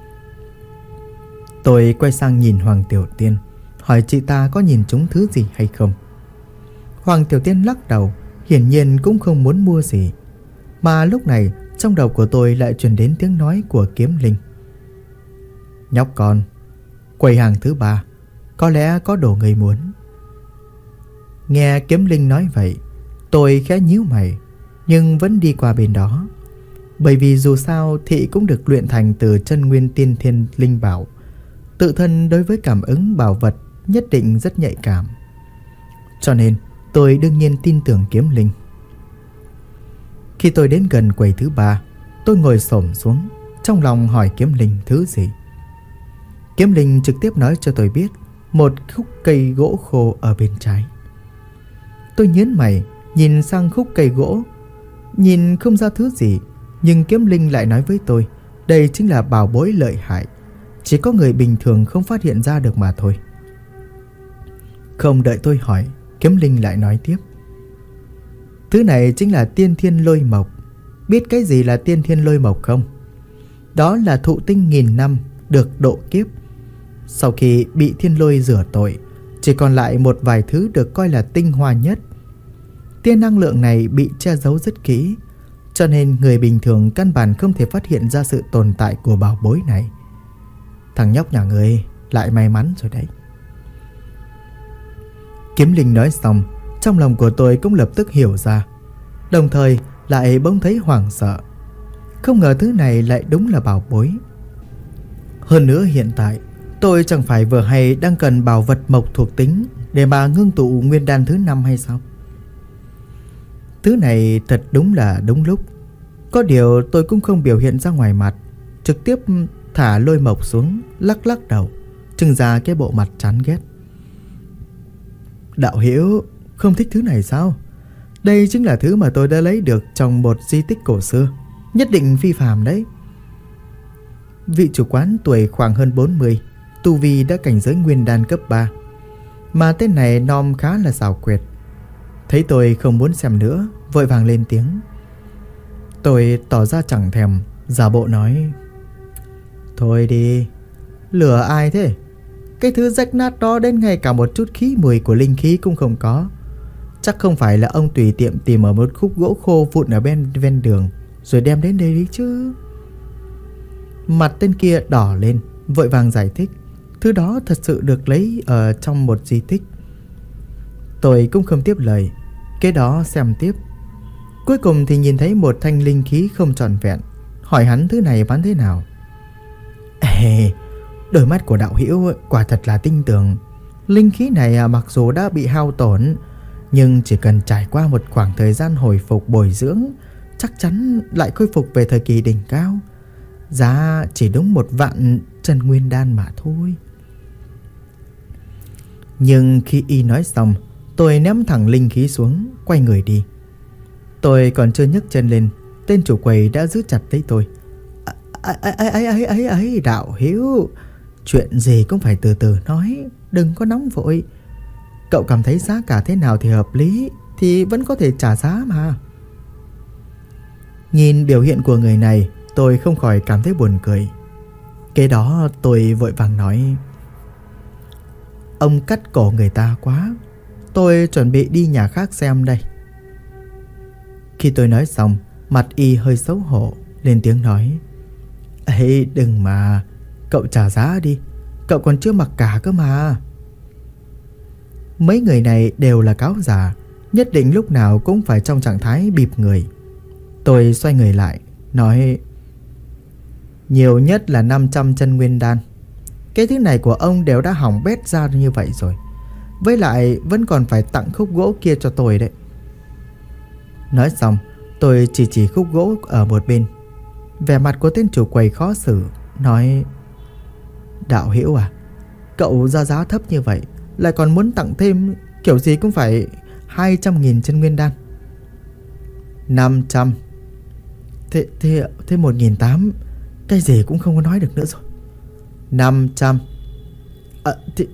Speaker 1: Tôi quay sang nhìn Hoàng Tiểu Tiên, hỏi chị ta có nhìn trúng thứ gì hay không. Hoàng Tiểu Tiên lắc đầu, hiển nhiên cũng không muốn mua gì. Mà lúc này trong đầu của tôi lại truyền đến tiếng nói của Kiếm Linh. Nhóc con, quầy hàng thứ 3, có lẽ có đồ người muốn. Nghe Kiếm Linh nói vậy, tôi khẽ nhíu mày, nhưng vẫn đi qua bên đó. Bởi vì dù sao thị cũng được luyện thành từ chân nguyên tiên thiên linh bảo, tự thân đối với cảm ứng bảo vật nhất định rất nhạy cảm. Cho nên tôi đương nhiên tin tưởng Kiếm Linh. Khi tôi đến gần quầy thứ 3, tôi ngồi xổm xuống, trong lòng hỏi Kiếm Linh thứ gì. Kiếm Linh trực tiếp nói cho tôi biết một khúc cây gỗ khô ở bên trái. Tôi nhớn mày nhìn sang khúc cây gỗ, nhìn không ra thứ gì, nhưng Kiếm Linh lại nói với tôi đây chính là bảo bối lợi hại, chỉ có người bình thường không phát hiện ra được mà thôi. Không đợi tôi hỏi, Kiếm Linh lại nói tiếp. Thứ này chính là tiên thiên lôi mộc. Biết cái gì là tiên thiên lôi mộc không? Đó là thụ tinh nghìn năm được độ kiếp. Sau khi bị thiên lôi rửa tội, chỉ còn lại một vài thứ được coi là tinh hoa nhất. Tiên năng lượng này bị che giấu rất kỹ, cho nên người bình thường căn bản không thể phát hiện ra sự tồn tại của bảo bối này. Thằng nhóc nhà ngươi lại may mắn rồi đấy. Kiếm Linh nói xong, trong lòng của tôi cũng lập tức hiểu ra, đồng thời lại bỗng thấy hoảng sợ. Không ngờ thứ này lại đúng là bảo bối. Hơn nữa hiện tại tôi chẳng phải vừa hay đang cần bảo vật mộc thuộc tính để mà ngưng tụ nguyên đan thứ 5 hay sao? Thứ này thật đúng là đúng lúc. Có điều tôi cũng không biểu hiện ra ngoài mặt, trực tiếp thả lôi mộc xuống, lắc lắc đầu, trưng ra cái bộ mặt chán ghét. Đạo hữu không thích thứ này sao? Đây chính là thứ mà tôi đã lấy được trong một di tích cổ xưa, nhất định phi phàm đấy. Vị chủ quán tuổi khoảng hơn 40, tu vi đã cảnh giới nguyên đan cấp 3, mà tên này nom khá là xảo quyệt. Thấy tôi không muốn xem nữa, vội vàng lên tiếng. Tôi tỏ ra chẳng thèm, giả bộ nói: Thôi đi, lừa ai thế? Cái thứ rách nát đó đến ngay cả một chút khí mùi của linh khí cũng không có. Chắc không phải là ông tùy tiện tìm ở một khúc gỗ khô vụn ở ven đường rồi đem đến đây đi chứ. Mặt tên kia đỏ lên, vội vàng giải thích. Thứ đó thật sự được lấy ở trong một di tích. Tôi cũng không tiếp lời, cái đó xem tiếp. Cuối cùng thì nhìn thấy một thanh linh khí không trọn vẹn, hỏi hắn thứ này bán thế nào. Ê, đôi mắt của đạo hữu quả thật là tinh tường. Linh khí này mặc dù đã bị hao tổn, nhưng chỉ cần trải qua một khoảng thời gian hồi phục bồi dưỡng, chắc chắn lại khôi phục về thời kỳ đỉnh cao. Giá chỉ đúng 1 vạn chân nguyên đan mà thôi. Nhưng khi y nói xong, tôi ném thẳng linh khí xuống, quay người đi. Tôi còn chưa nhấc chân lên, tên chủ quầy đã giữ chặt lấy tôi. Ấy, đạo hữu, chuyện gì cũng phải từ từ nói, đừng có nóng vội. Cậu cảm thấy giá cả thế nào thì hợp lý thì vẫn có thể trả giá mà. Nhìn biểu hiện của người này, tôi không khỏi cảm thấy buồn cười. Cái đó tôi vội vàng nói: Ông cắt cổ người ta quá, tôi chuẩn bị đi nhà khác xem đây. Khi tôi nói xong, mặt y hơi xấu hổ, lên tiếng nói: Ê, đừng mà, cậu trả giá đi, cậu còn chưa mặc cả cơ mà. Mấy người này đều là cáo giả, nhất định lúc nào cũng phải trong trạng thái bịp người. Tôi xoay người lại, nói: Nhiều nhất là 500 chân nguyên đan. Cái thứ này của ông đều đã hỏng bét ra như vậy rồi, với lại vẫn còn phải tặng khúc gỗ kia cho tôi đấy. Nói xong, tôi chỉ khúc gỗ ở một bên. Vẻ mặt của tên chủ quầy khó xử, nói: Đạo hữu à, cậu ra giá thấp như vậy, lại còn muốn tặng thêm, kiểu gì cũng phải 200.000 chân nguyên đan. 500. Thế 1.800. Cái gì cũng không có nói được nữa rồi. 500. Thế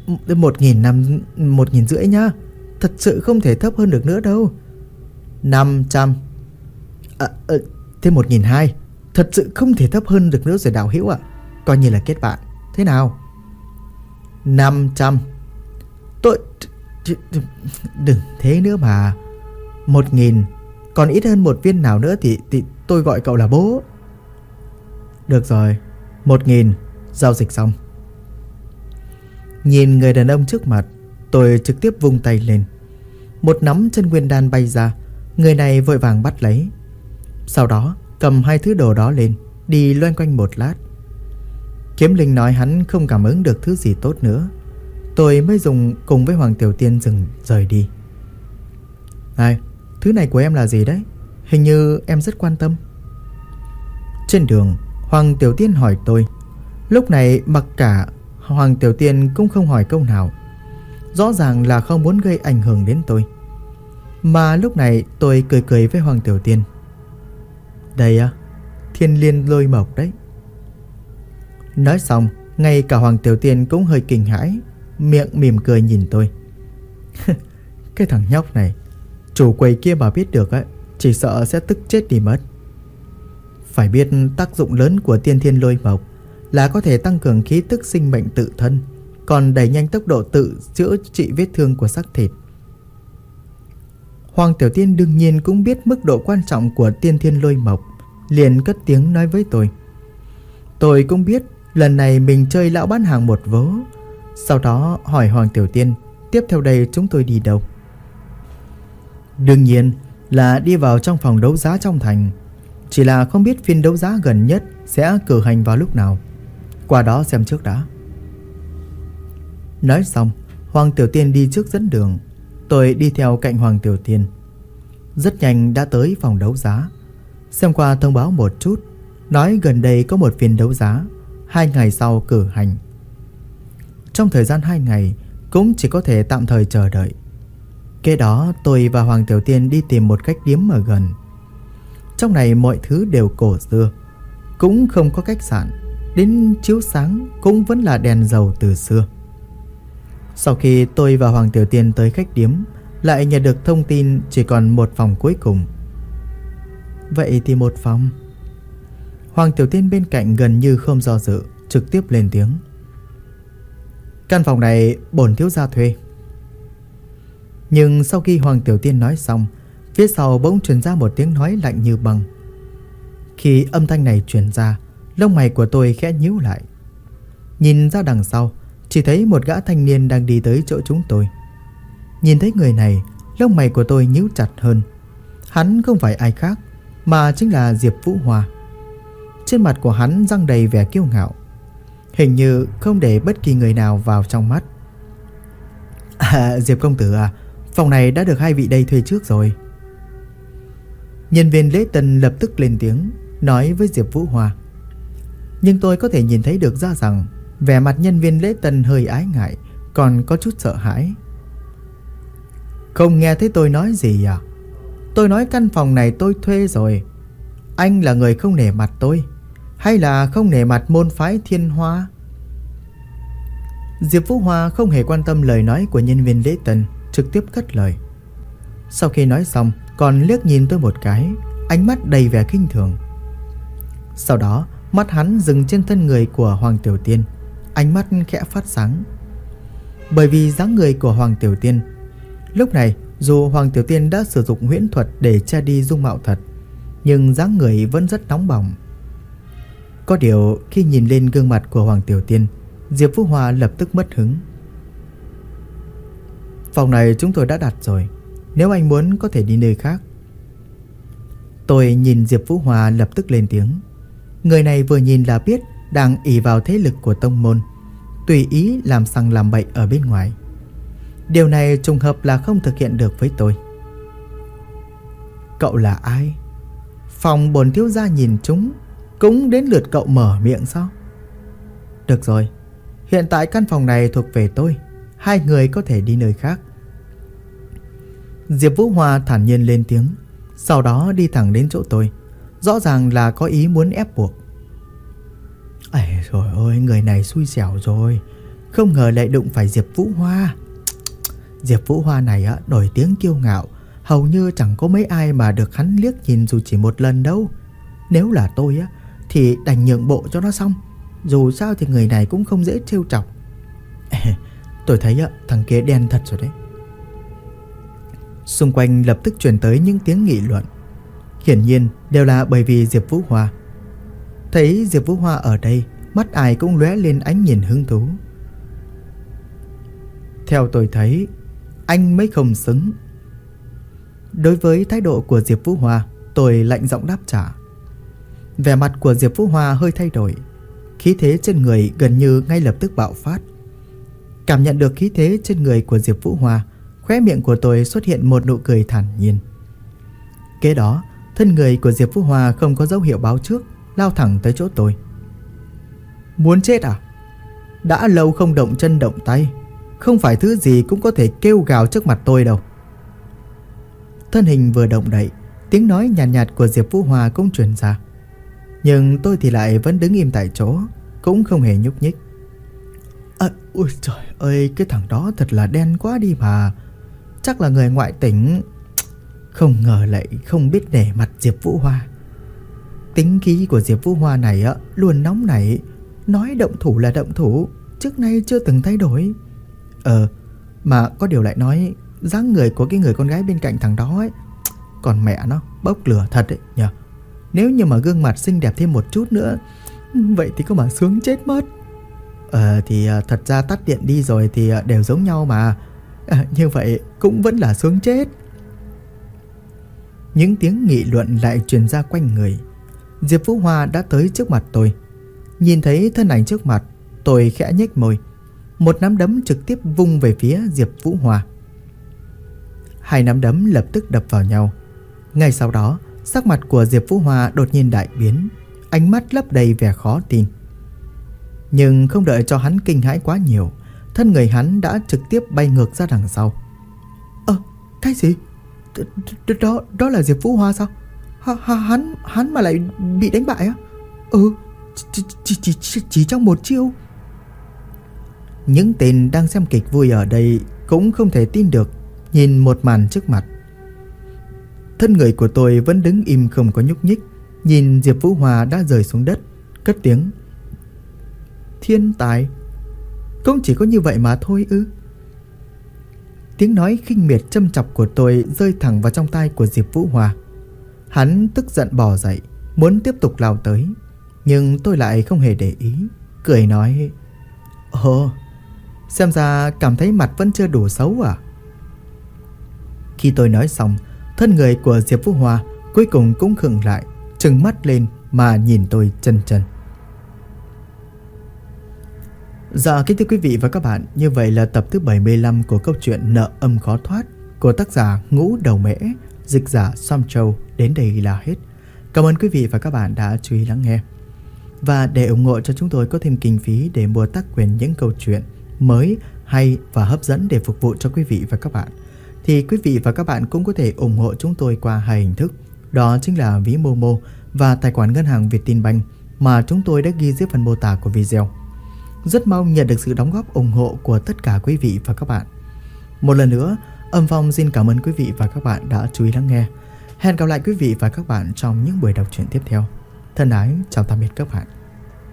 Speaker 1: 1.500 nhá. Thật sự không thể thấp hơn được nữa đâu. 500. Thế 1.200. Thật sự không thể thấp hơn được nữa rồi đạo hữu ạ. Coi như là kết bạn. Thế nào? 500. Tôi... Đừng thế nữa mà. 1.000. Còn ít hơn một viên nào nữa thì tôi gọi cậu là bố. Được rồi. 1.000. Giao dịch xong. Nhìn người đàn ông trước mặt, tôi trực tiếp vung tay lên. Một nắm chân nguyên đan bay ra. Người này vội vàng bắt lấy. Sau đó cầm hai thứ đồ đó lên, đi loanh quanh một lát. Kiếm linh nói hắn không cảm ứng được thứ gì tốt nữa. Tôi mới dùng cùng với Hoàng Tiểu Tiên rời đi. Này, thứ này của em là gì đấy? Hình như em rất quan tâm. Trên đường, Hoàng Tiểu Tiên hỏi tôi. Lúc này mặc cả Hoàng Tiểu Tiên cũng không hỏi câu nào. Rõ ràng là không muốn gây ảnh hưởng đến tôi. Mà lúc này tôi cười cười với Hoàng Tiểu Tiên. Đây á, Thiên Liên Lôi Mộc đấy. Nói xong, ngay cả Hoàng Tiểu Tiên cũng hơi kinh hãi, miệng mỉm cười nhìn tôi. Cái thằng nhóc này, chủ quầy kia mà biết được ấy, chỉ sợ sẽ tức chết đi mất. Phải biết tác dụng lớn của Tiên Thiên Lôi Mộc là có thể tăng cường khí tức sinh mệnh tự thân, còn đẩy nhanh tốc độ tự chữa trị vết thương của xác thịt. Hoàng Tiểu Tiên đương nhiên cũng biết mức độ quan trọng của Tiên Thiên Lôi Mộc, liền cất tiếng nói với tôi. Tôi cũng biết lần này mình chơi lão bán hàng một vố. Sau đó hỏi Hoàng Tiểu Tiên tiếp theo đây chúng tôi đi đâu. Đương nhiên là đi vào trong phòng đấu giá trong thành. Chỉ là không biết phiên đấu giá gần nhất sẽ cử hành vào lúc nào. Qua đó xem trước đã. Nói xong, Hoàng Tiểu Tiên đi trước dẫn đường. Tôi đi theo cạnh Hoàng Tiểu Tiên. Rất nhanh đã tới phòng đấu giá. Xem qua thông báo một chút, nói gần đây có một phiên đấu giá, 2 ngày sau cử hành. Trong thời gian 2 ngày cũng chỉ có thể tạm thời chờ đợi. Kế đó tôi và Hoàng Tiểu Tiên đi tìm một khách điếm ở gần. Trong này mọi thứ đều cổ xưa, cũng không có khách sạn, đến chiếu sáng cũng vẫn là đèn dầu từ xưa. Sau khi tôi và Hoàng Tiểu Tiên tới khách điếm, lại nhận được thông tin chỉ còn một phòng cuối cùng. Vậy thì một phòng. Hoàng Tiểu Tiên bên cạnh gần như không do dự, trực tiếp lên tiếng. Căn phòng này bổn thiếu gia thuê. Nhưng sau khi Hoàng Tiểu Tiên nói xong, phía sau bỗng truyền ra một tiếng nói lạnh như băng. Khi âm thanh này truyền ra, lông mày của tôi khẽ nhíu lại. Nhìn ra đằng sau, chỉ thấy một gã thanh niên đang đi tới chỗ chúng tôi. Nhìn thấy người này, lông mày của tôi nhíu chặt hơn. Hắn không phải ai khác, mà chính là Diệp Vũ Hoa. Trên mặt của hắn răng đầy vẻ kiêu ngạo, hình như không để bất kỳ người nào vào trong mắt. Diệp công tử à, phòng này đã được 2 vị đây thuê trước rồi. Nhân viên lễ tân lập tức lên tiếng, nói với Diệp Vũ Hoa. Nhưng tôi có thể nhìn thấy được ra rằng vẻ mặt nhân viên lễ tân hơi ái ngại, còn có chút sợ hãi. Không nghe thấy tôi nói gì à? Tôi nói căn phòng này tôi thuê rồi. Anh là người không nể mặt tôi, hay là không nể mặt môn phái Thiên Hoa? Diệp Vũ Hoa không hề quan tâm lời nói của nhân viên lễ tân, trực tiếp cất lời. Sau khi nói xong, còn liếc nhìn tôi một cái, ánh mắt đầy vẻ khinh thường. Sau đó, mắt hắn dừng trên thân người của Hoàng Tiểu Tiên, ánh mắt khẽ phát sáng. Bởi vì dáng người của Hoàng Tiểu Tiên, lúc này dù Hoàng Tiểu Tiên đã sử dụng huyễn thuật để che đi dung mạo thật, nhưng dáng người vẫn rất nóng bỏng. Có điều khi nhìn lên gương mặt của Hoàng Tiểu Tiên, Diệp Vũ Hoa lập tức mất hứng. Phòng này chúng tôi đã đặt rồi, nếu anh muốn có thể đi nơi khác. Tôi nhìn Diệp Vũ Hoa lập tức lên tiếng. Người này vừa nhìn là biết đang ỷ vào thế lực của tông môn, tùy ý làm sằng làm bậy ở bên ngoài. Điều này trùng hợp là không thực hiện được với tôi. Cậu là ai? Phòng bổn thiếu gia nhìn chúng, cũng đến lượt cậu mở miệng sao? Được rồi, hiện tại căn phòng này thuộc về tôi, 2 người có thể đi nơi khác. Diệp Vũ Hoa thản nhiên lên tiếng, sau đó đi thẳng đến chỗ tôi, rõ ràng là có ý muốn ép buộc. Trời ơi, người này xui xẻo rồi, không ngờ lại đụng phải Diệp Vũ Hoa. Diệp Vũ Hoa này nổi tiếng kiêu ngạo, hầu như chẳng có mấy ai mà được hắn liếc nhìn dù chỉ một lần đâu. Nếu là tôi thì đành nhượng bộ cho nó xong. Dù sao thì người này cũng không dễ trêu chọc. Tôi thấy thằng kia đen thật rồi đấy. Xung quanh lập tức truyền tới những tiếng nghị luận. Hiển nhiên đều là bởi vì Diệp Vũ Hoa. Thấy Diệp Vũ Hoa ở đây, mắt ai cũng lóe lên ánh nhìn hứng thú. Theo tôi thấy, anh mới không xứng. Đối với thái độ của Diệp Vũ Hoa, tôi lạnh giọng đáp trả. Vẻ mặt của Diệp Vũ Hoa hơi thay đổi, khí thế trên người gần như ngay lập tức bạo phát. Cảm nhận được khí thế trên người của Diệp Vũ Hoa, khóe miệng của tôi xuất hiện một nụ cười thản nhiên. Kế đó, thân người của Diệp Vũ Hoa không có dấu hiệu báo trước, lao thẳng tới chỗ tôi. Muốn chết à? Đã lâu không động chân động tay, không phải thứ gì cũng có thể kêu gào trước mặt tôi đâu. Thân hình vừa động đậy, tiếng nói nhàn nhạt của Diệp Vũ Hoa cũng truyền ra. Nhưng tôi thì lại vẫn đứng im tại chỗ, cũng không hề nhúc nhích. Ôi trời ơi, cái thằng đó thật là đen quá đi mà. Chắc là người ngoại tỉnh. Không ngờ lại không biết nể mặt Diệp Vũ Hoa. Tính khí của Diệp Vũ Hoa này luôn nóng nảy, nói động thủ là động thủ, trước nay chưa từng thay đổi. Mà có điều lại nói, dáng người của cái người con gái bên cạnh thằng đó ấy, còn mẹ nó bốc lửa thật đấy nhờ. Nếu như mà gương mặt xinh đẹp thêm một chút nữa, vậy thì có mà sướng chết mất. Thì thật ra tắt điện đi rồi thì đều giống nhau mà. Như vậy cũng vẫn là sướng chết. Những tiếng nghị luận lại truyền ra quanh người. Diệp Vũ Hoa đã tới trước mặt tôi. Nhìn thấy thân ảnh trước mặt, tôi khẽ nhếch môi. Một nắm đấm trực tiếp vung về phía Diệp Vũ Hoa. Hai nắm đấm lập tức đập vào nhau. Ngay sau đó, sắc mặt của Diệp Vũ Hoa đột nhiên đại biến, ánh mắt lấp đầy vẻ khó tin. Nhưng không đợi cho hắn kinh hãi quá nhiều, thân người hắn đã trực tiếp bay ngược ra đằng sau. Cái gì? Đó là Diệp Vũ Hoa sao? Hắn mà lại bị đánh bại á? Chỉ trong một chiêu. Những tên đang xem kịch vui ở đây cũng không thể tin được nhìn một màn trước mặt. Thân người của tôi vẫn đứng im không có nhúc nhích, nhìn Diệp Vũ Hoa đã rơi xuống đất, cất tiếng: Thiên tài? Cũng chỉ có như vậy mà thôi ư? Tiếng nói khinh miệt châm chọc của tôi rơi thẳng vào trong tai của Diệp Vũ Hoa. Hắn tức giận bò dậy, muốn tiếp tục lao tới, nhưng tôi lại không hề để ý, cười nói: xem ra cảm thấy mặt vẫn chưa đủ xấu à? Khi tôi nói xong, thân người của Diệp Vũ Hoa cuối cùng cũng khựng lại, trừng mắt lên mà nhìn tôi chần chừ. Dạ kính thưa quý vị và các bạn, như vậy là tập thứ 75 của câu chuyện Nợ Âm Khó Thoát của tác giả Ngũ Đầu Mễ, dịch giả Sam Châu đến đây là hết. Cảm ơn quý vị và các bạn đã chú ý lắng nghe. Và để ủng hộ cho chúng tôi có thêm kinh phí để mua tác quyền những câu chuyện mới, hay và hấp dẫn để phục vụ cho quý vị và các bạn, thì quý vị và các bạn cũng có thể ủng hộ chúng tôi qua hai hình thức. Đó chính là ví Momo và tài khoản ngân hàng Vietinbank mà chúng tôi đã ghi dưới phần mô tả của video. Rất mong nhận được sự đóng góp ủng hộ của tất cả quý vị và các bạn. Một lần nữa, Âm Phong xin cảm ơn quý vị và các bạn đã chú ý lắng nghe. Hẹn gặp lại quý vị và các bạn trong những buổi đọc truyện tiếp theo. Thân ái, chào tạm biệt các bạn.